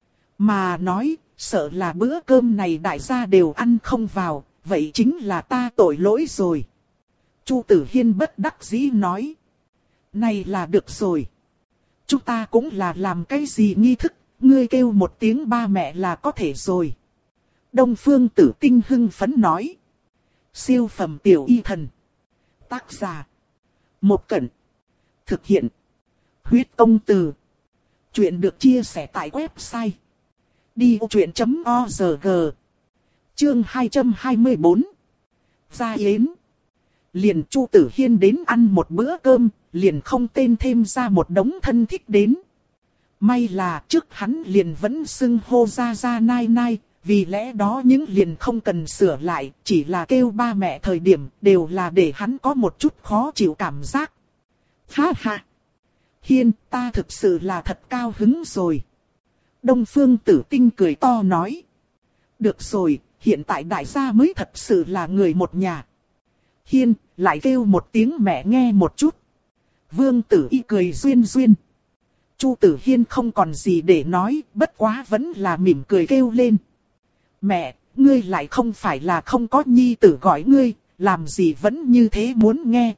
Speaker 1: Mà nói, sợ là bữa cơm này đại gia đều ăn không vào, vậy chính là ta tội lỗi rồi. Chu Tử Hiên bất đắc dĩ nói. Này là được rồi. Chúng ta cũng là làm cái gì nghi thức, ngươi kêu một tiếng ba mẹ là có thể rồi. Đông Phương Tử Tinh hưng phấn nói. Siêu phẩm tiểu y thần. Tác giả. Một Cẩn. Thực hiện. Huyết Công Từ. Chuyện được chia sẻ tại website. đi vô chuyện chấm org. Chương hai trăm hai mươi bốn. Gia Yến. Liền Chu Tử Hiên đến ăn một bữa cơm, liền không tên thêm ra một đống thân thích đến. May là trước hắn liền vẫn xưng hô ra ra nai nai, vì lẽ đó những liền không cần sửa lại, chỉ là kêu ba mẹ thời điểm đều là để hắn có một chút khó chịu cảm giác. Ha ha! Hiên, ta thực sự là thật cao hứng rồi. Đông Phương Tử Tinh cười to nói. Được rồi, hiện tại đại gia mới thật sự là người một nhà. Hiên, lại kêu một tiếng mẹ nghe một chút. Vương Tử Y cười duyên duyên. Chu Tử Hiên không còn gì để nói, bất quá vẫn là mỉm cười kêu lên. Mẹ, ngươi lại không phải là không có nhi tử gọi ngươi, làm gì vẫn như thế muốn nghe.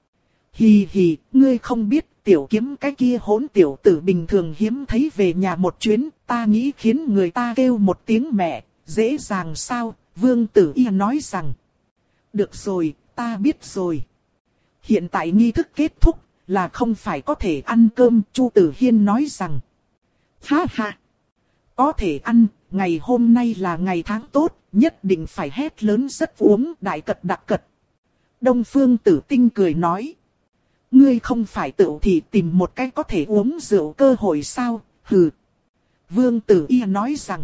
Speaker 1: Hì hì, ngươi không biết, Tiểu Kiếm cái kia hỗn tiểu tử bình thường hiếm thấy về nhà một chuyến, ta nghĩ khiến người ta kêu một tiếng mẹ, dễ dàng sao? Vương Tử Y nói rằng. Được rồi, ta biết rồi. Hiện tại nghi thức kết thúc, là không phải có thể ăn cơm, Chu Tử Hiên nói rằng. Ha ha! Có thể ăn, ngày hôm nay là ngày tháng tốt, nhất định phải hét lớn rất uống đại cật đặc cật. Đông Phương Tử Tinh cười nói. Ngươi không phải tự thì tìm một cái có thể uống rượu cơ hội sao, hừ. Vương Tử Y nói rằng.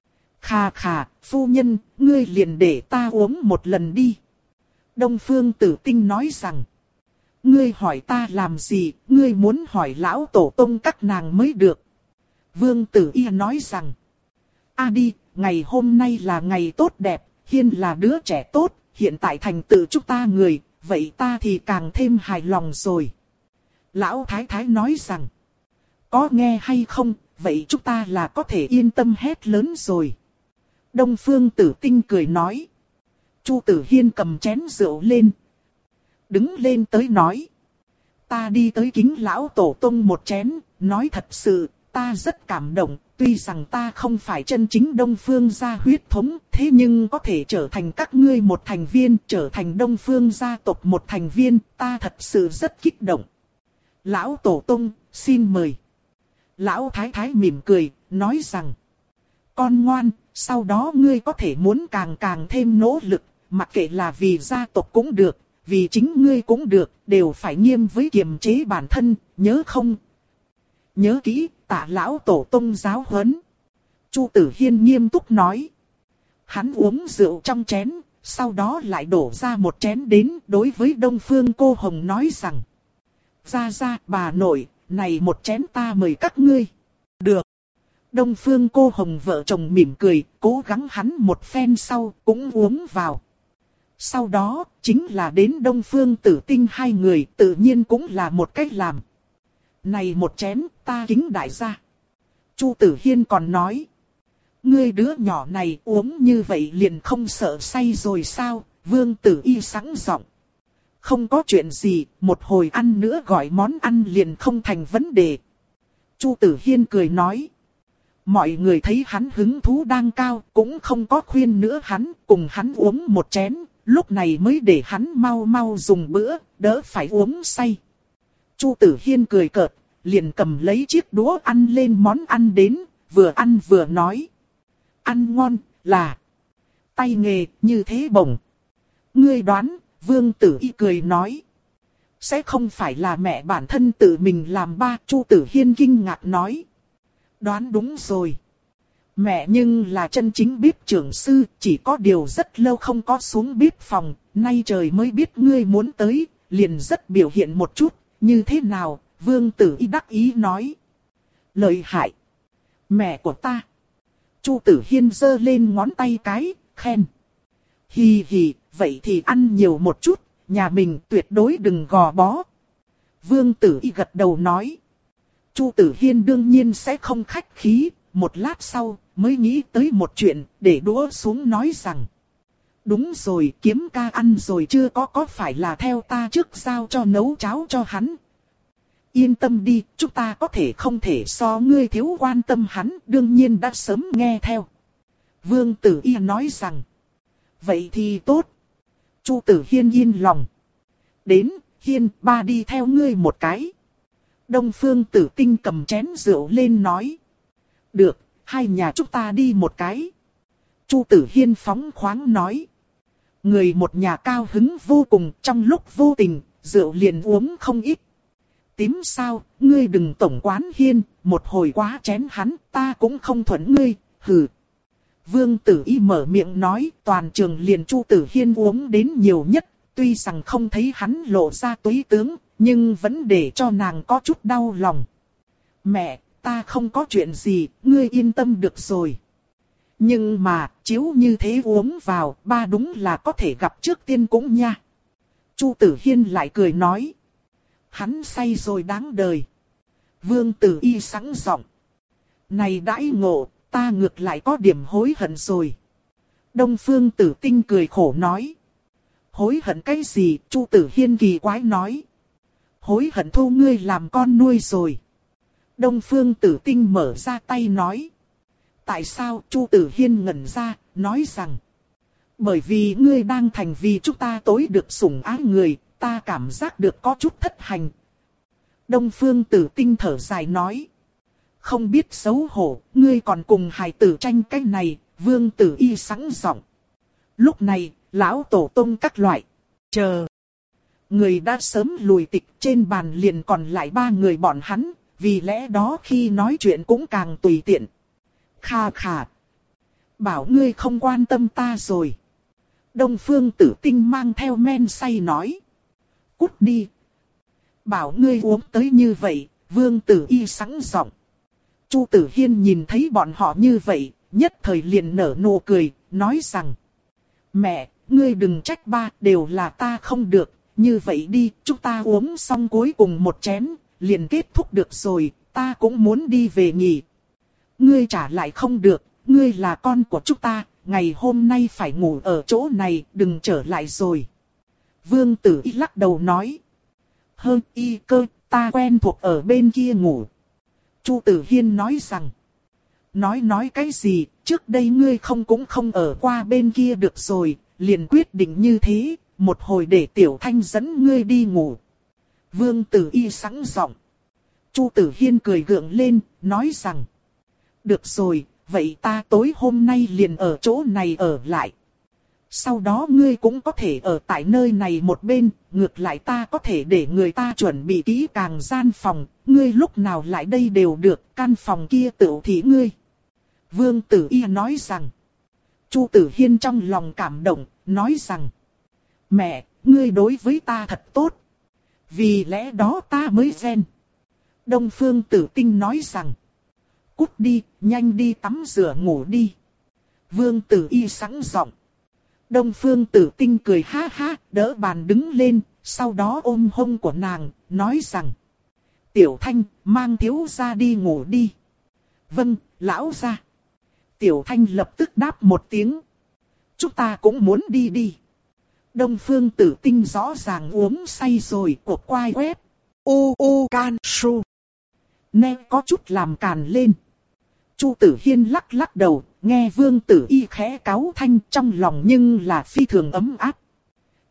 Speaker 1: Khà khà, phu nhân, ngươi liền để ta uống một lần đi. Đông Phương Tử Tinh nói rằng. Ngươi hỏi ta làm gì, ngươi muốn hỏi lão tổ tông các nàng mới được. Vương Tử Y nói rằng. A đi, ngày hôm nay là ngày tốt đẹp, Hiên là đứa trẻ tốt, hiện tại thành tựu chúng ta người, vậy ta thì càng thêm hài lòng rồi. Lão Thái Thái nói rằng. Có nghe hay không, vậy chúng ta là có thể yên tâm hét lớn rồi. Đông Phương Tử Tinh cười nói. Chu Tử Hiên cầm chén rượu lên. Đứng lên tới nói. Ta đi tới kính lão tổ tông một chén, nói thật sự, ta rất cảm động, tuy rằng ta không phải chân chính Đông Phương gia huyết thống, thế nhưng có thể trở thành các ngươi một thành viên, trở thành Đông Phương gia tộc một thành viên, ta thật sự rất kích động. Lão tổ tông, xin mời. Lão Thái Thái mỉm cười, nói rằng. Con ngoan, sau đó ngươi có thể muốn càng càng thêm nỗ lực, mặc kệ là vì gia tộc cũng được, vì chính ngươi cũng được, đều phải nghiêm với kiềm chế bản thân, nhớ không? Nhớ kỹ, Tạ lão tổ tông giáo huấn. Chu Tử Hiên nghiêm túc nói. Hắn uống rượu trong chén, sau đó lại đổ ra một chén đến, đối với Đông Phương Cô Hồng nói rằng. Ra ra, bà nội, này một chén ta mời các ngươi. Được. Đông Phương Cô Hồng vợ chồng mỉm cười, cố gắng hắn một phen sau, cũng uống vào. Sau đó, chính là đến Đông Phương Tử Tinh hai người, tự nhiên cũng là một cách làm. Này một chén, ta kính đại gia. Chu Tử Hiên còn nói. Ngươi đứa nhỏ này uống như vậy liền không sợ say rồi sao? Vương Tử Y sẵn giọng. Không có chuyện gì, một hồi ăn nữa gọi món ăn liền không thành vấn đề. Chu Tử Hiên cười nói. Mọi người thấy hắn hứng thú đang cao, cũng không có khuyên nữa hắn, cùng hắn uống một chén, lúc này mới để hắn mau mau dùng bữa, đỡ phải uống say. Chu Tử Hiên cười cợt, liền cầm lấy chiếc đũa ăn lên món ăn đến, vừa ăn vừa nói. Ăn ngon, là tay nghề như thế bổng. Ngươi đoán, Vương Tử Y cười nói. Sẽ không phải là mẹ bản thân tự mình làm ba, Chu Tử Hiên kinh ngạc nói. Đoán đúng rồi. Mẹ nhưng là chân chính bếp trưởng sư, chỉ có điều rất lâu không có xuống bếp phòng, nay trời mới biết ngươi muốn tới, liền rất biểu hiện một chút, như thế nào, Vương Tử Y đắc ý nói. Lợi hại. Mẹ của ta. Chu Tử Hiên giơ lên ngón tay cái, khen. Hì hì, vậy thì ăn nhiều một chút, nhà mình tuyệt đối đừng gò bó. Vương Tử Y gật đầu nói. Chu Tử Hiên đương nhiên sẽ không khách khí, một lát sau mới nghĩ tới một chuyện, để đũa xuống nói rằng. Đúng rồi, Kiếm ca ăn rồi chưa, có có phải là theo ta trước giao cho nấu cháo cho hắn. Yên tâm đi, chúng ta có thể không thể so ngươi thiếu quan tâm hắn, đương nhiên đã sớm nghe theo. Vương Tử Y nói rằng. Vậy thì tốt. Chu Tử Hiên yên lòng. Đến, Hiên, ba đi theo ngươi một cái. Đông Phương Tử Tinh cầm chén rượu lên nói. Được, hai nhà chúng ta đi một cái. Chu Tử Hiên phóng khoáng nói. Người một nhà cao hứng vô cùng, trong lúc vô tình, rượu liền uống không ít. Tím sao, ngươi đừng tổng quán Hiên, một hồi quá chén hắn, ta cũng không thuận ngươi, hừ. Vương Tử Y mở miệng nói, toàn trường liền Chu Tử Hiên uống đến nhiều nhất, tuy rằng không thấy hắn lộ ra túy tướng, nhưng vẫn để cho nàng có chút đau lòng. Mẹ, ta không có chuyện gì, ngươi yên tâm được rồi. Nhưng mà, chiếu như thế uống vào, ba đúng là có thể gặp trước tiên cũng nha. Chu Tử Hiên lại cười nói. Hắn say rồi đáng đời. Vương Tử Y sẵn giọng. Này đãi ngộ, ta ngược lại có điểm hối hận rồi. Đông Phương Tử Tinh cười khổ nói. Hối hận cái gì? Chu Tử Hiên kỳ quái nói. Hối hận thu ngươi làm con nuôi rồi. Đông Phương Tử Tinh mở ra tay nói. Tại sao? Chu Tử Hiên ngẩn ra, nói rằng. Bởi vì ngươi đang thành vì chúng ta tối được sủng ái người, ta cảm giác được có chút thất hành. Đông Phương Tử Tinh thở dài nói. Không biết xấu hổ, ngươi còn cùng hài tử tranh cái này, Vương Tử Y sẵn giọng. Lúc này, lão tổ tông các loại, chờ. Người đã sớm lùi tịch, trên bàn liền còn lại ba người bọn hắn, vì lẽ đó khi nói chuyện cũng càng tùy tiện. Kha khà. Bảo ngươi không quan tâm ta rồi. Đông Phương Tử Tinh mang theo men say nói. Cút đi. Bảo ngươi uống tới như vậy, Vương Tử Y sẵn giọng. Chu Tử Hiên nhìn thấy bọn họ như vậy, nhất thời liền nở nụ cười, nói rằng. Mẹ, ngươi đừng trách ba, đều là ta không được, như vậy đi, chúng ta uống xong cuối cùng một chén, liền kết thúc được rồi, ta cũng muốn đi về nghỉ. Ngươi trả lại không được, ngươi là con của chúng ta, ngày hôm nay phải ngủ ở chỗ này, đừng trở lại rồi. Vương Tử Y lắc đầu nói. Hơ y cơ, ta quen thuộc ở bên kia ngủ. Chu Tử Hiên nói rằng. Nói nói cái gì, trước đây ngươi không cũng không ở qua bên kia được rồi, liền quyết định như thế, một hồi để Tiểu Thanh dẫn ngươi đi ngủ. Vương Tử Y sẵn giọng. Chu Tử Hiên cười gượng lên, nói rằng. Được rồi, vậy ta tối hôm nay liền ở chỗ này ở lại. Sau đó ngươi cũng có thể ở tại nơi này một bên, ngược lại ta có thể để người ta chuẩn bị kỹ càng gian phòng, ngươi lúc nào lại đây đều được, căn phòng kia tựu thị ngươi. Vương Tử Y nói rằng. Chu Tử Hiên trong lòng cảm động, nói rằng. Mẹ, ngươi đối với ta thật tốt. Vì lẽ đó ta mới ghen. Đông Phương Tử Tinh nói rằng. Cút đi, nhanh đi tắm rửa ngủ đi. Vương Tử Y sẵn giọng. Đông Phương Tử Tinh cười ha ha, đỡ bàn đứng lên, sau đó ôm hông của nàng, nói rằng. Tiểu Thanh, mang thiếu gia đi ngủ đi. Vâng, lão gia. Tiểu Thanh lập tức đáp một tiếng. Chúng ta cũng muốn đi đi. Đông Phương Tử Tinh rõ ràng uống say rồi, cuộc quai quét. U u can su. Nè có chút làm càn lên. Chu Tử Hiên lắc lắc đầu, nghe Vương Tử Y khẽ cáu thanh trong lòng nhưng là phi thường ấm áp.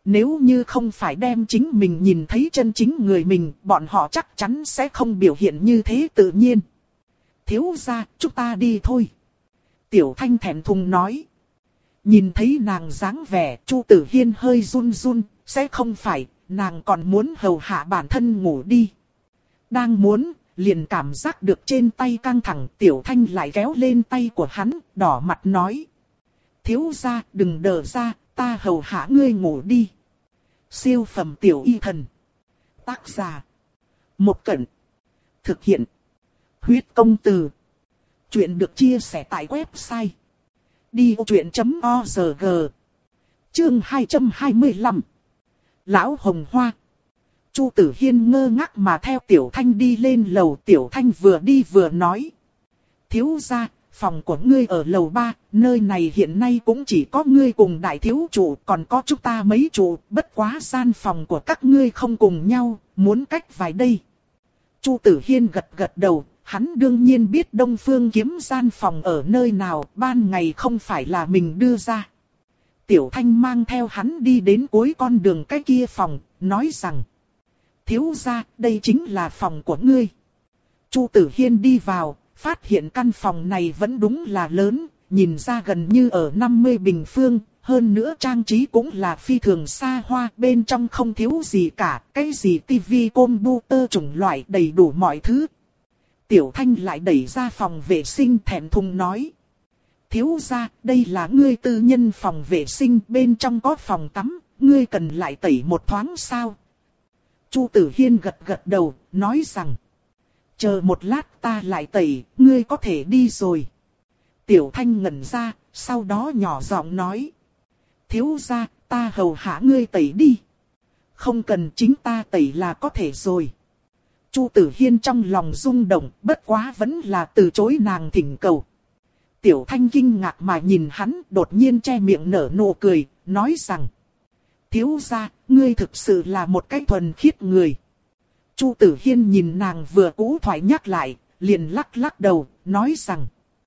Speaker 1: Nếu như không phải đem chính mình nhìn thấy chân chính người mình, bọn họ chắc chắn sẽ không biểu hiện như thế tự nhiên. Thiếu gia, chúng ta đi thôi. Tiểu Thanh thẹn thùng nói. Nhìn thấy nàng dáng vẻ, Chu Tử Hiên hơi run run, sẽ không phải, nàng còn muốn hầu hạ bản thân ngủ đi. Đang muốn, liền cảm giác được trên tay căng thẳng, Tiểu Thanh lại kéo lên tay của hắn, đỏ mặt nói. Thiếu gia, đừng đờ ra, ta hầu hạ ngươi ngủ đi. Siêu phẩm tiểu y thần. Tác giả. Một Cẩn. Thực hiện. Huyết công từ. Chuyện được chia sẻ tại website. đi ô chuyện chấm org. Chương hai trăm hai mươi lăm. Lão Hồng Hoa. Chu Tử Hiên ngơ ngác mà theo Tiểu Thanh đi lên lầu. Tiểu Thanh vừa đi vừa nói. Thiếu gia, phòng của ngươi ở lầu ba, nơi này hiện nay cũng chỉ có ngươi cùng đại thiếu chủ, còn có chúng ta mấy chủ, bất quá gian phòng của các ngươi không cùng nhau, muốn cách vài đây. Chu Tử Hiên gật gật đầu, hắn đương nhiên biết Đông Phương Kiếm gian phòng ở nơi nào, ban ngày không phải là mình đưa ra. Tiểu Thanh mang theo hắn đi đến cuối con đường cái kia phòng, nói rằng. Thiếu gia, đây chính là phòng của ngươi. Chu Tử Hiên đi vào. Phát hiện căn phòng này vẫn đúng là lớn, nhìn ra gần như ở năm mươi bình phương, hơn nữa trang trí cũng là phi thường xa hoa, bên trong không thiếu gì cả, cái gì tivi computer chủng loại đầy đủ mọi thứ. Tiểu Thanh lại đẩy ra phòng vệ sinh thẹn thùng nói. Thiếu gia, đây là ngươi tư nhân phòng vệ sinh, bên trong có phòng tắm, ngươi cần lại tẩy một thoáng sao? Chu Tử Hiên gật gật đầu, nói rằng. Chờ một lát ta lại tẩy, ngươi có thể đi rồi. Tiểu Thanh ngẩn ra, sau đó nhỏ giọng nói. Thiếu gia, ta hầu hạ ngươi tẩy đi. Không cần, chính ta tẩy là có thể rồi. Chu Tử Hiên trong lòng rung động, bất quá vẫn là từ chối nàng thỉnh cầu. Tiểu Thanh kinh ngạc mà nhìn hắn, đột nhiên che miệng nở nụ cười, nói rằng. Thiếu gia, ngươi thực sự là một cái thuần khiết người. Chu Tử Hiên nhìn nàng vừa cũ thoại nhắc lại, liền lắc lắc đầu, nói rằng.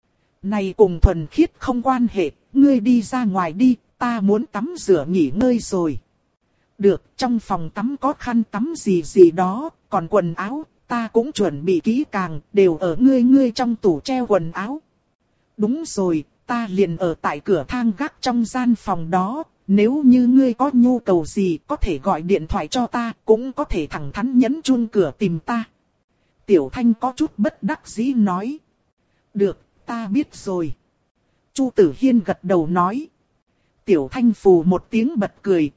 Speaker 1: Này cùng thuần khiết không quan hệ, ngươi đi ra ngoài đi, ta muốn tắm rửa nghỉ ngơi rồi. Được, trong phòng tắm có khăn tắm gì gì đó, còn quần áo, ta cũng chuẩn bị kỹ càng, đều ở ngươi ngươi trong tủ treo quần áo. Đúng rồi, ta liền ở tại cửa thang gác trong gian phòng đó. Nếu như ngươi có nhu cầu gì có thể gọi điện thoại cho ta, cũng có thể thẳng thắn nhấn chuông cửa tìm ta. Tiểu Thanh có chút bất đắc dĩ nói. Được, ta biết rồi. Chu Tử Hiên gật đầu nói. Tiểu Thanh phù một tiếng bật cười.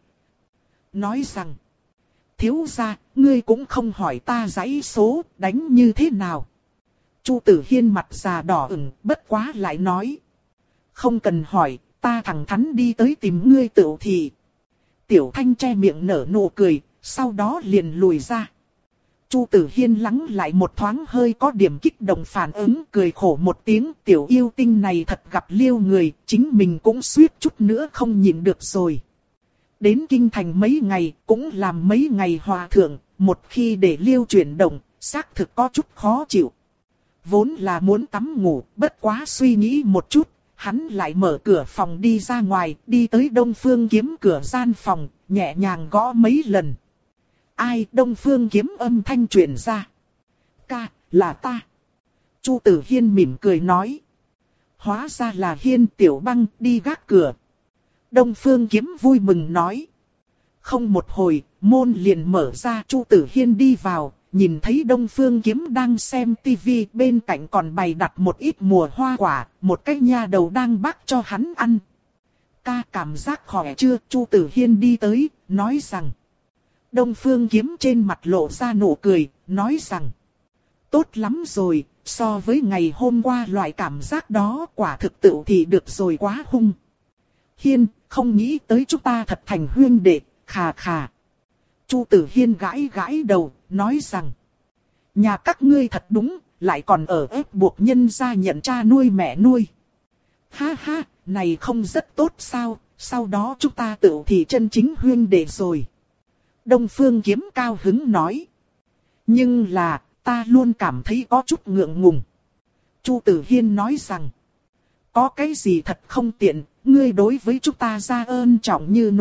Speaker 1: Nói rằng. Thiếu gia, ngươi cũng không hỏi ta dãy số, đánh như thế nào. Chu Tử Hiên mặt già đỏ ửng, bất quá lại nói. Không cần hỏi. Ta thẳng thắn đi tới tìm ngươi tựu thì. Tiểu Thanh che miệng nở nụ cười, sau đó liền lùi ra. Chu Tử Hiên lắng lại một thoáng hơi có điểm kích động phản ứng, cười khổ một tiếng. Tiểu yêu tinh này thật gặp liêu người, chính mình cũng suýt chút nữa không nhịn được rồi. Đến kinh thành mấy ngày, cũng làm mấy ngày hòa thượng, một khi để liêu chuyển động, xác thực có chút khó chịu. Vốn là muốn tắm ngủ, bất quá suy nghĩ một chút. Hắn lại mở cửa phòng đi ra ngoài, đi tới Đông Phương Kiếm cửa gian phòng, nhẹ nhàng gõ mấy lần. Ai? Đông Phương Kiếm âm thanh truyền ra. Ca, là ta. Chu Tử Hiên mỉm cười nói. Hóa ra là Hiên Tiểu Băng, đi gác cửa. Đông Phương Kiếm vui mừng nói. Không một hồi, môn liền mở ra, Chu Tử Hiên đi vào. Nhìn thấy Đông Phương Kiếm đang xem tivi, bên cạnh còn bày đặt một ít mùa hoa quả, một cái nha đầu đang bác cho hắn ăn. Ca cảm giác khỏe chưa? Chu Tử Hiên đi tới, nói rằng. Đông Phương Kiếm trên mặt lộ ra nụ cười, nói rằng. Tốt lắm rồi, so với ngày hôm qua loại cảm giác đó quả thực tự thì được rồi quá hung. Hiên, không nghĩ tới chúng ta thật thành huyên đệ, khà khà. Chu Tử Hiên gãi gãi đầu, nói rằng. Nhà các ngươi thật đúng, lại còn ở ép buộc nhân gia nhận cha nuôi mẹ nuôi. Ha ha, này không rất tốt sao, sau đó chúng ta tự thì chân chính huyên đệ rồi. Đông Phương Kiếm cao hứng nói. Nhưng là, ta luôn cảm thấy có chút ngượng ngùng. Chu Tử Hiên nói rằng. Có cái gì thật không tiện, ngươi đối với chúng ta ra ơn trọng như núi.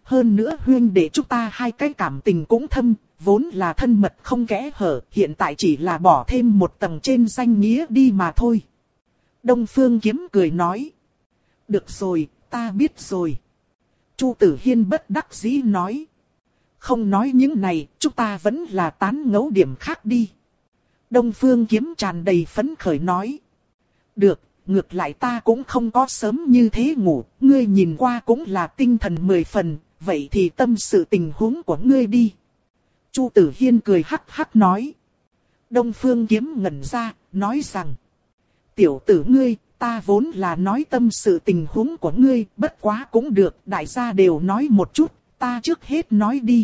Speaker 1: hơn nữa huyên đệ chúng ta hai cái cảm tình cũng thâm, vốn là thân mật không kẽ hở, hiện tại chỉ là bỏ thêm một tầng trên danh nghĩa đi mà thôi. Đông Phương Kiếm cười nói. Được rồi, ta biết rồi. Chu Tử Hiên bất đắc dĩ nói. Không nói những này, chúng ta vẫn là tán ngẫu điểm khác đi. Đông Phương Kiếm tràn đầy phấn khởi nói. Được, ngược lại ta cũng không có sớm như thế ngủ, ngươi nhìn qua cũng là tinh thần mười phần, vậy thì tâm sự tình huống của ngươi đi. Chu Tử Hiên cười hắc hắc nói. Đông Phương Kiếm ngẩn ra, nói rằng. Tiểu tử ngươi, ta vốn là nói tâm sự tình huống của ngươi, bất quá cũng được, đại gia đều nói một chút, ta trước hết nói đi.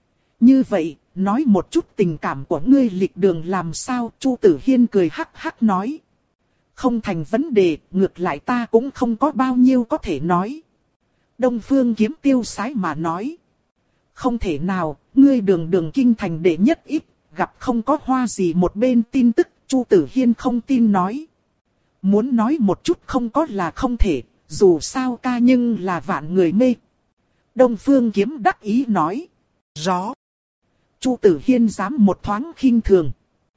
Speaker 1: Như vậy, nói một chút tình cảm của ngươi lịch đường làm sao, Chu Tử Hiên cười hắc hắc nói. Không thành vấn đề, ngược lại ta cũng không có bao nhiêu có thể nói. Đông Phương Kiếm tiêu sái mà nói. Không thể nào, ngươi đường đường kinh thành đệ nhất ít, gặp không có hoa gì một bên tin tức, Chu Tử Hiên không tin nói. Muốn nói một chút không có là không thể, dù sao ca nhưng là vạn người mê. Đông Phương Kiếm đắc ý nói. Rõ. Chu Tử Hiên dám một thoáng khinh thường.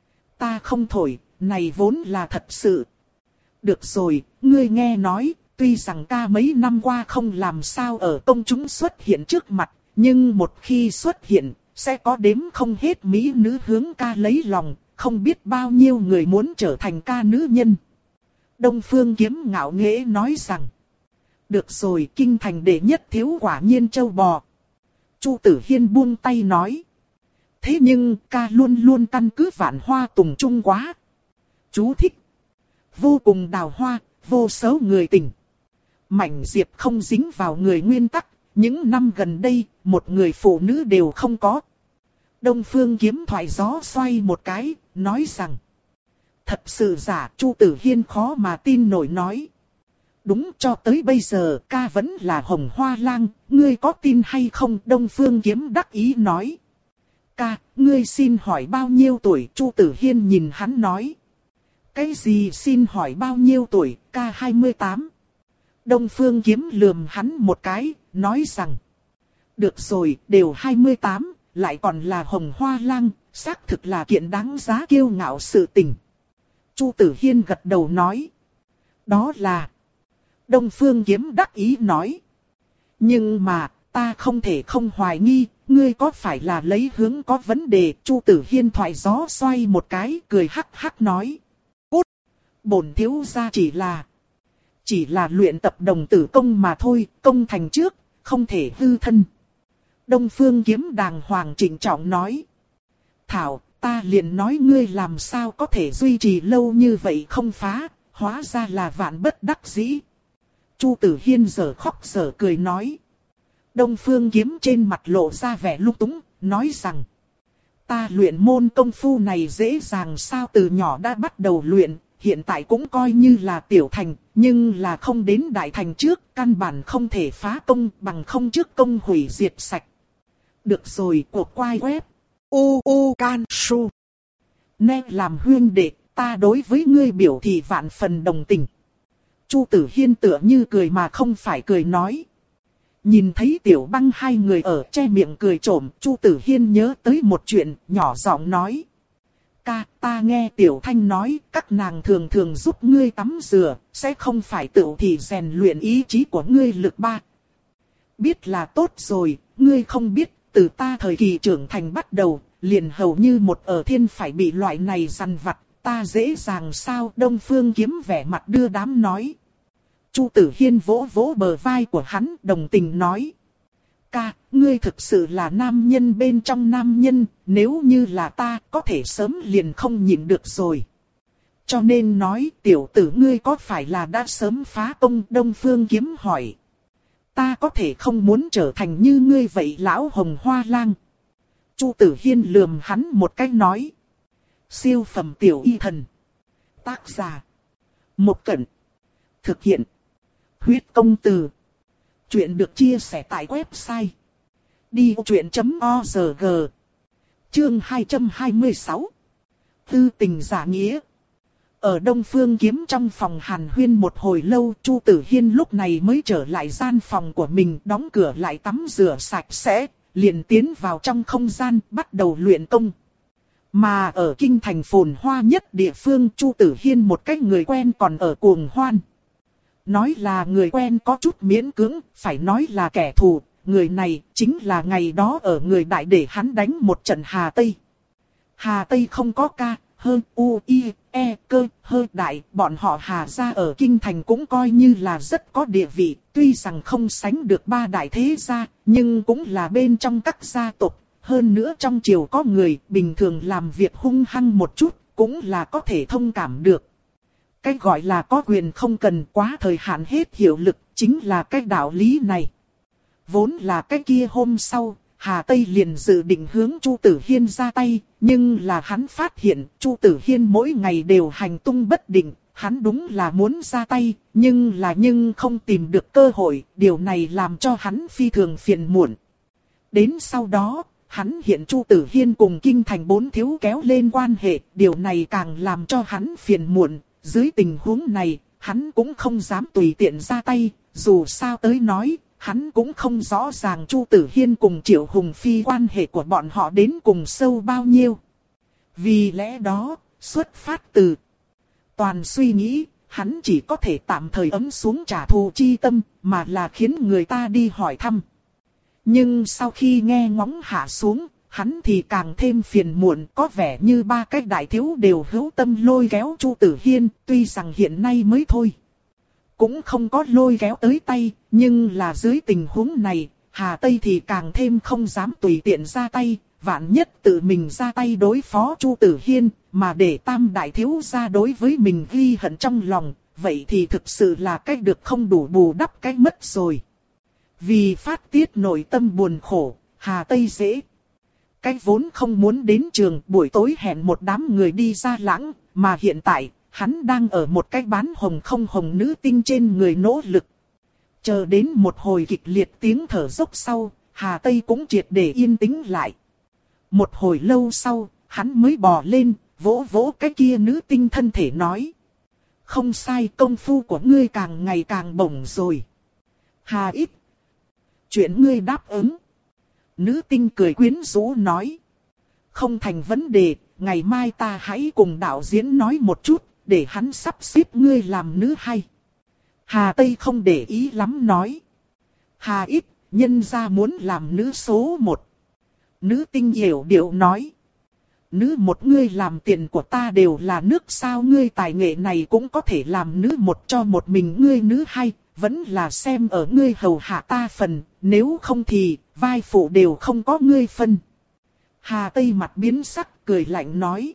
Speaker 1: Ta không thổi, này vốn là thật sự. Được rồi, ngươi nghe nói, tuy rằng ca mấy năm qua không làm sao ở công chúng xuất hiện trước mặt, nhưng một khi xuất hiện, sẽ có đếm không hết mỹ nữ hướng ca lấy lòng, không biết bao nhiêu người muốn trở thành ca nữ nhân. Đông Phương Kiếm ngạo nghễ nói rằng. Được rồi, kinh thành đệ nhất thiếu quả nhiên châu bò. Chu Tử Hiên buông tay nói. Thế nhưng ca luôn luôn căn cứ vạn hoa tùng trung quá. Chú thích. Vô cùng đào hoa, vô số người tình. Mảnh diệp không dính vào người nguyên tắc. Những năm gần đây, một người phụ nữ đều không có. Đông Phương Kiếm thoại gió xoay một cái, nói rằng. Thật sự giả, Chu Tử Hiên khó mà tin nổi nói. Đúng, cho tới bây giờ ca vẫn là hồng hoa lang, ngươi có tin hay không? Đông Phương Kiếm đắc ý nói. Ca, ngươi xin hỏi bao nhiêu tuổi? Chu Tử Hiên nhìn hắn nói. Cái gì xin hỏi bao nhiêu tuổi? Ca hai mươi tám. Đông Phương Kiếm lườm hắn một cái, nói rằng. Được rồi, đều hai mươi tám, lại còn là hồng hoa lang, xác thực là kiện đáng giá kiêu ngạo sự tình. Chu Tử Hiên gật đầu nói. Đó là. Đông Phương Kiếm đắc ý nói. Nhưng mà, ta không thể không hoài nghi, ngươi có phải là lấy hướng có vấn đề? Chu Tử Hiên thoại gió xoay một cái, cười hắc hắc nói. Cút! Bổn thiếu gia chỉ là... Chỉ là luyện tập đồng tử công mà thôi, công thành trước, không thể hư thân. Đông Phương Kiếm đàng hoàng trịnh trọng nói. Thảo, ta liền nói ngươi làm sao có thể duy trì lâu như vậy không phá, hóa ra là vạn bất đắc dĩ. Chu Tử Hiên giở khóc giở cười nói. Đông Phương Kiếm trên mặt lộ ra vẻ lung túng, nói rằng. Ta luyện môn công phu này dễ dàng sao, từ nhỏ đã bắt đầu luyện, hiện tại cũng coi như là tiểu thành, nhưng là không đến đại thành trước, căn bản không thể phá công bằng không trước công hủy diệt sạch. Được rồi, cuộc quay web. U U Can Su. Nên làm huyên đệ, ta đối với ngươi biểu thị vạn phần đồng tình. Chu Tử Hiên tựa như cười mà không phải cười nói. Nhìn thấy Tiểu Băng hai người ở che miệng cười trộm, Chu Tử Hiên nhớ tới một chuyện, nhỏ giọng nói. Ca, ta nghe Tiểu Thanh nói, các nàng thường thường giúp ngươi tắm rửa, sẽ không phải tự thì rèn luyện ý chí của ngươi lực ba. Biết là tốt rồi, ngươi không biết, từ ta thời kỳ trưởng thành bắt đầu, liền hầu như một ở thiên phải bị loại này dằn vặt, ta dễ dàng sao? Đông Phương Kiếm vẻ mặt đưa đám nói. Chu Tử Hiên vỗ vỗ bờ vai của hắn, đồng tình nói. Ca, ngươi thực sự là nam nhân bên trong nam nhân, nếu như là ta, có thể sớm liền không nhịn được rồi. Cho nên nói, tiểu tử ngươi có phải là đã sớm phá công? Đông Phương Kiếm hỏi. Ta có thể không muốn trở thành như ngươi vậy lão hồng hoa lang. Chu Tử Hiên lườm hắn một cái nói. Siêu phẩm tiểu y thần. Tác giả. Một Cẩn. Thực hiện. Huyết công từ. Chuyện được chia sẻ tại website. đi ô chuyện chấm o rờ giê. Chương hai trăm hai mươi sáu. Tư tình giả nghĩa. Ở Đông Phương Kiếm trong phòng hàn huyên một hồi lâu, Chu Tử Hiên lúc này mới trở lại gian phòng của mình, đóng cửa lại tắm rửa sạch sẽ, liền tiến vào trong không gian, bắt đầu luyện công. Mà ở kinh thành phồn hoa nhất địa phương, Chu Tử Hiên một cái người quen còn ở cuồng hoan. Nói là người quen có chút miễn cưỡng, phải nói là kẻ thù, người này chính là ngày đó ở người đại để hắn đánh một trận Hà Tây. Hà Tây không có ca, hơn u, i, e, cơ, hơi đại, bọn họ Hà gia ở kinh thành cũng coi như là rất có địa vị, tuy rằng không sánh được ba đại thế gia, nhưng cũng là bên trong các gia tộc. Hơn nữa trong triều có người bình thường làm việc hung hăng một chút, cũng là có thể thông cảm được. Cái gọi là có quyền không cần quá thời hạn hết hiệu lực, chính là cái đạo lý này. Vốn là cái kia hôm sau, Hà Tây liền dự định hướng Chu Tử Hiên ra tay, nhưng là hắn phát hiện Chu Tử Hiên mỗi ngày đều hành tung bất định, hắn đúng là muốn ra tay, nhưng là nhưng không tìm được cơ hội, điều này làm cho hắn phi thường phiền muộn. Đến sau đó, hắn hiện Chu Tử Hiên cùng kinh thành bốn thiếu kéo lên quan hệ, điều này càng làm cho hắn phiền muộn. Dưới tình huống này, hắn cũng không dám tùy tiện ra tay, dù sao tới nói, hắn cũng không rõ ràng Chu Tử Hiên cùng Triệu Hùng Phi quan hệ của bọn họ đến cùng sâu bao nhiêu. Vì lẽ đó, xuất phát từ toàn suy nghĩ, hắn chỉ có thể tạm thời ấm xuống trả thù chi tâm, mà là khiến người ta đi hỏi thăm. Nhưng sau khi nghe ngóng hạ xuống, hắn thì càng thêm phiền muộn, có vẻ như ba cái đại thiếu đều hữu tâm lôi kéo Chu Tử Hiên, tuy rằng hiện nay mới thôi. Cũng không có lôi kéo tới tay, nhưng là dưới tình huống này, Hà Tây thì càng thêm không dám tùy tiện ra tay, vạn nhất tự mình ra tay đối phó Chu Tử Hiên, mà để tam đại thiếu ra đối với mình ghi hận trong lòng, vậy thì thực sự là cách được không đủ bù đắp cách mất rồi. Vì phát tiết nội tâm buồn khổ, Hà Tây dễ. Cái vốn không muốn đến trường, buổi tối hẹn một đám người đi ra lãng, mà hiện tại, hắn đang ở một cái bán hồng không hồng nữ tinh trên người nỗ lực. Chờ đến một hồi kịch liệt tiếng thở dốc sau, Hà Tây cũng triệt để yên tĩnh lại. Một hồi lâu sau, hắn mới bò lên, vỗ vỗ cái kia nữ tinh thân thể nói. Không sai, công phu của ngươi càng ngày càng bổng rồi. Hà ít. Chuyện ngươi đáp ứng. Nữ tinh cười quyến rũ nói. Không thành vấn đề, ngày mai ta hãy cùng đạo diễn nói một chút, để hắn sắp xếp ngươi làm nữ hay. Hà Tây không để ý lắm nói. Hà ít, nhân ra muốn làm nữ số một. Nữ tinh hiểu điệu nói. Nữ một ngươi làm tiền của ta đều là nước sao, ngươi tài nghệ này cũng có thể làm nữ một cho một mình ngươi nữ hay, vẫn là xem ở ngươi hầu hạ ta phần, nếu không thì vai phụ đều không có ngươi phân. Hà Tây mặt biến sắc cười lạnh nói.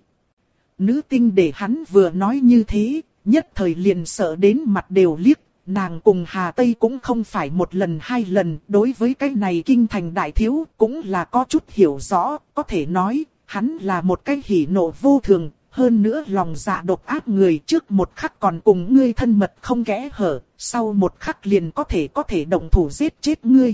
Speaker 1: Nữ tinh để hắn vừa nói như thế, nhất thời liền sợ đến mặt đều liếc. Nàng cùng Hà Tây cũng không phải một lần hai lần, đối với cái này kinh thành đại thiếu cũng là có chút hiểu rõ, có thể nói, hắn là một cái hỉ nộ vô thường, hơn nữa lòng dạ độc ác người, trước một khắc còn cùng ngươi thân mật không kẽ hở, sau một khắc liền có thể có thể động thủ giết chết ngươi.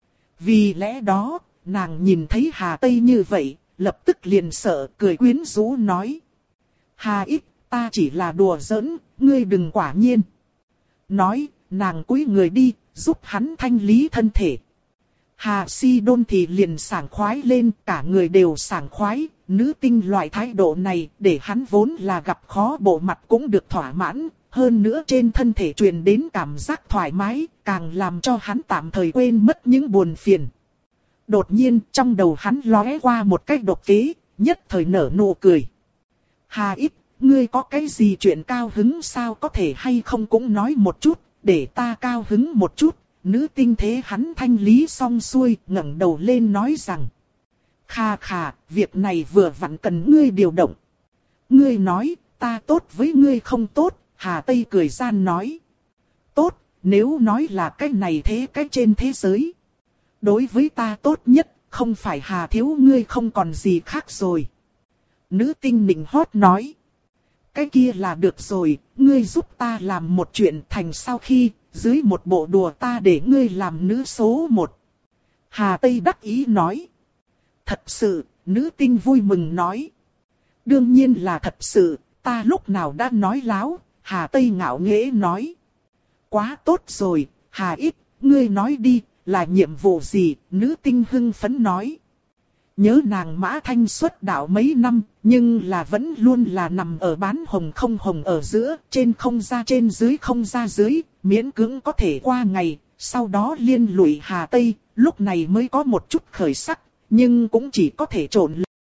Speaker 1: Vì lẽ đó, nàng nhìn thấy Hà Tây như vậy, lập tức liền sợ, cười quyến rũ nói. Hà ít, ta chỉ là đùa giỡn, ngươi đừng quả nhiên. Nói, nàng cúi người đi, giúp hắn thanh lý thân thể. Hà Si Đôn thì liền sảng khoái lên, cả người đều sảng khoái, nữ tinh loại thái độ này, để hắn vốn là gặp khó bộ mặt cũng được thỏa mãn, hơn nữa trên thân thể truyền đến cảm giác thoải mái, càng làm cho hắn tạm thời quên mất những buồn phiền. Đột nhiên, trong đầu hắn lóe qua một cách độc kế, nhất thời nở nụ cười. Hà ít, ngươi có cái gì chuyện cao hứng sao, có thể hay không cũng nói một chút, để ta cao hứng một chút. Nữ tinh thế hắn thanh lý xong xuôi, ngẩng đầu lên nói rằng. Kha kha, việc này vừa vặn cần ngươi điều động. Ngươi nói, ta tốt với ngươi không tốt, Hà Tây cười gian nói. Tốt, nếu nói là cái này thế cái trên thế giới. Đối với ta tốt nhất, không phải Hà thiếu ngươi không còn gì khác rồi. Nữ tinh nịnh hót nói. Cái kia là được rồi, ngươi giúp ta làm một chuyện thành sau khi, dưới một bộ đùa ta để ngươi làm nữ số một. Hà Tây đắc ý nói. Thật sự, nữ tinh vui mừng nói. Đương nhiên là thật sự, ta lúc nào đã nói láo, Hà Tây ngạo nghễ nói. Quá tốt rồi, Hà Ít, ngươi nói đi, là nhiệm vụ gì, nữ tinh hưng phấn nói. Nhớ nàng Mã Thanh xuất đạo mấy năm, nhưng là vẫn luôn là nằm ở bán hồng không hồng ở giữa, trên không ra trên dưới không ra dưới, miễn cưỡng có thể qua ngày, sau đó liên lụy Hà Tây, lúc này mới có một chút khởi sắc, nhưng cũng chỉ có thể trộn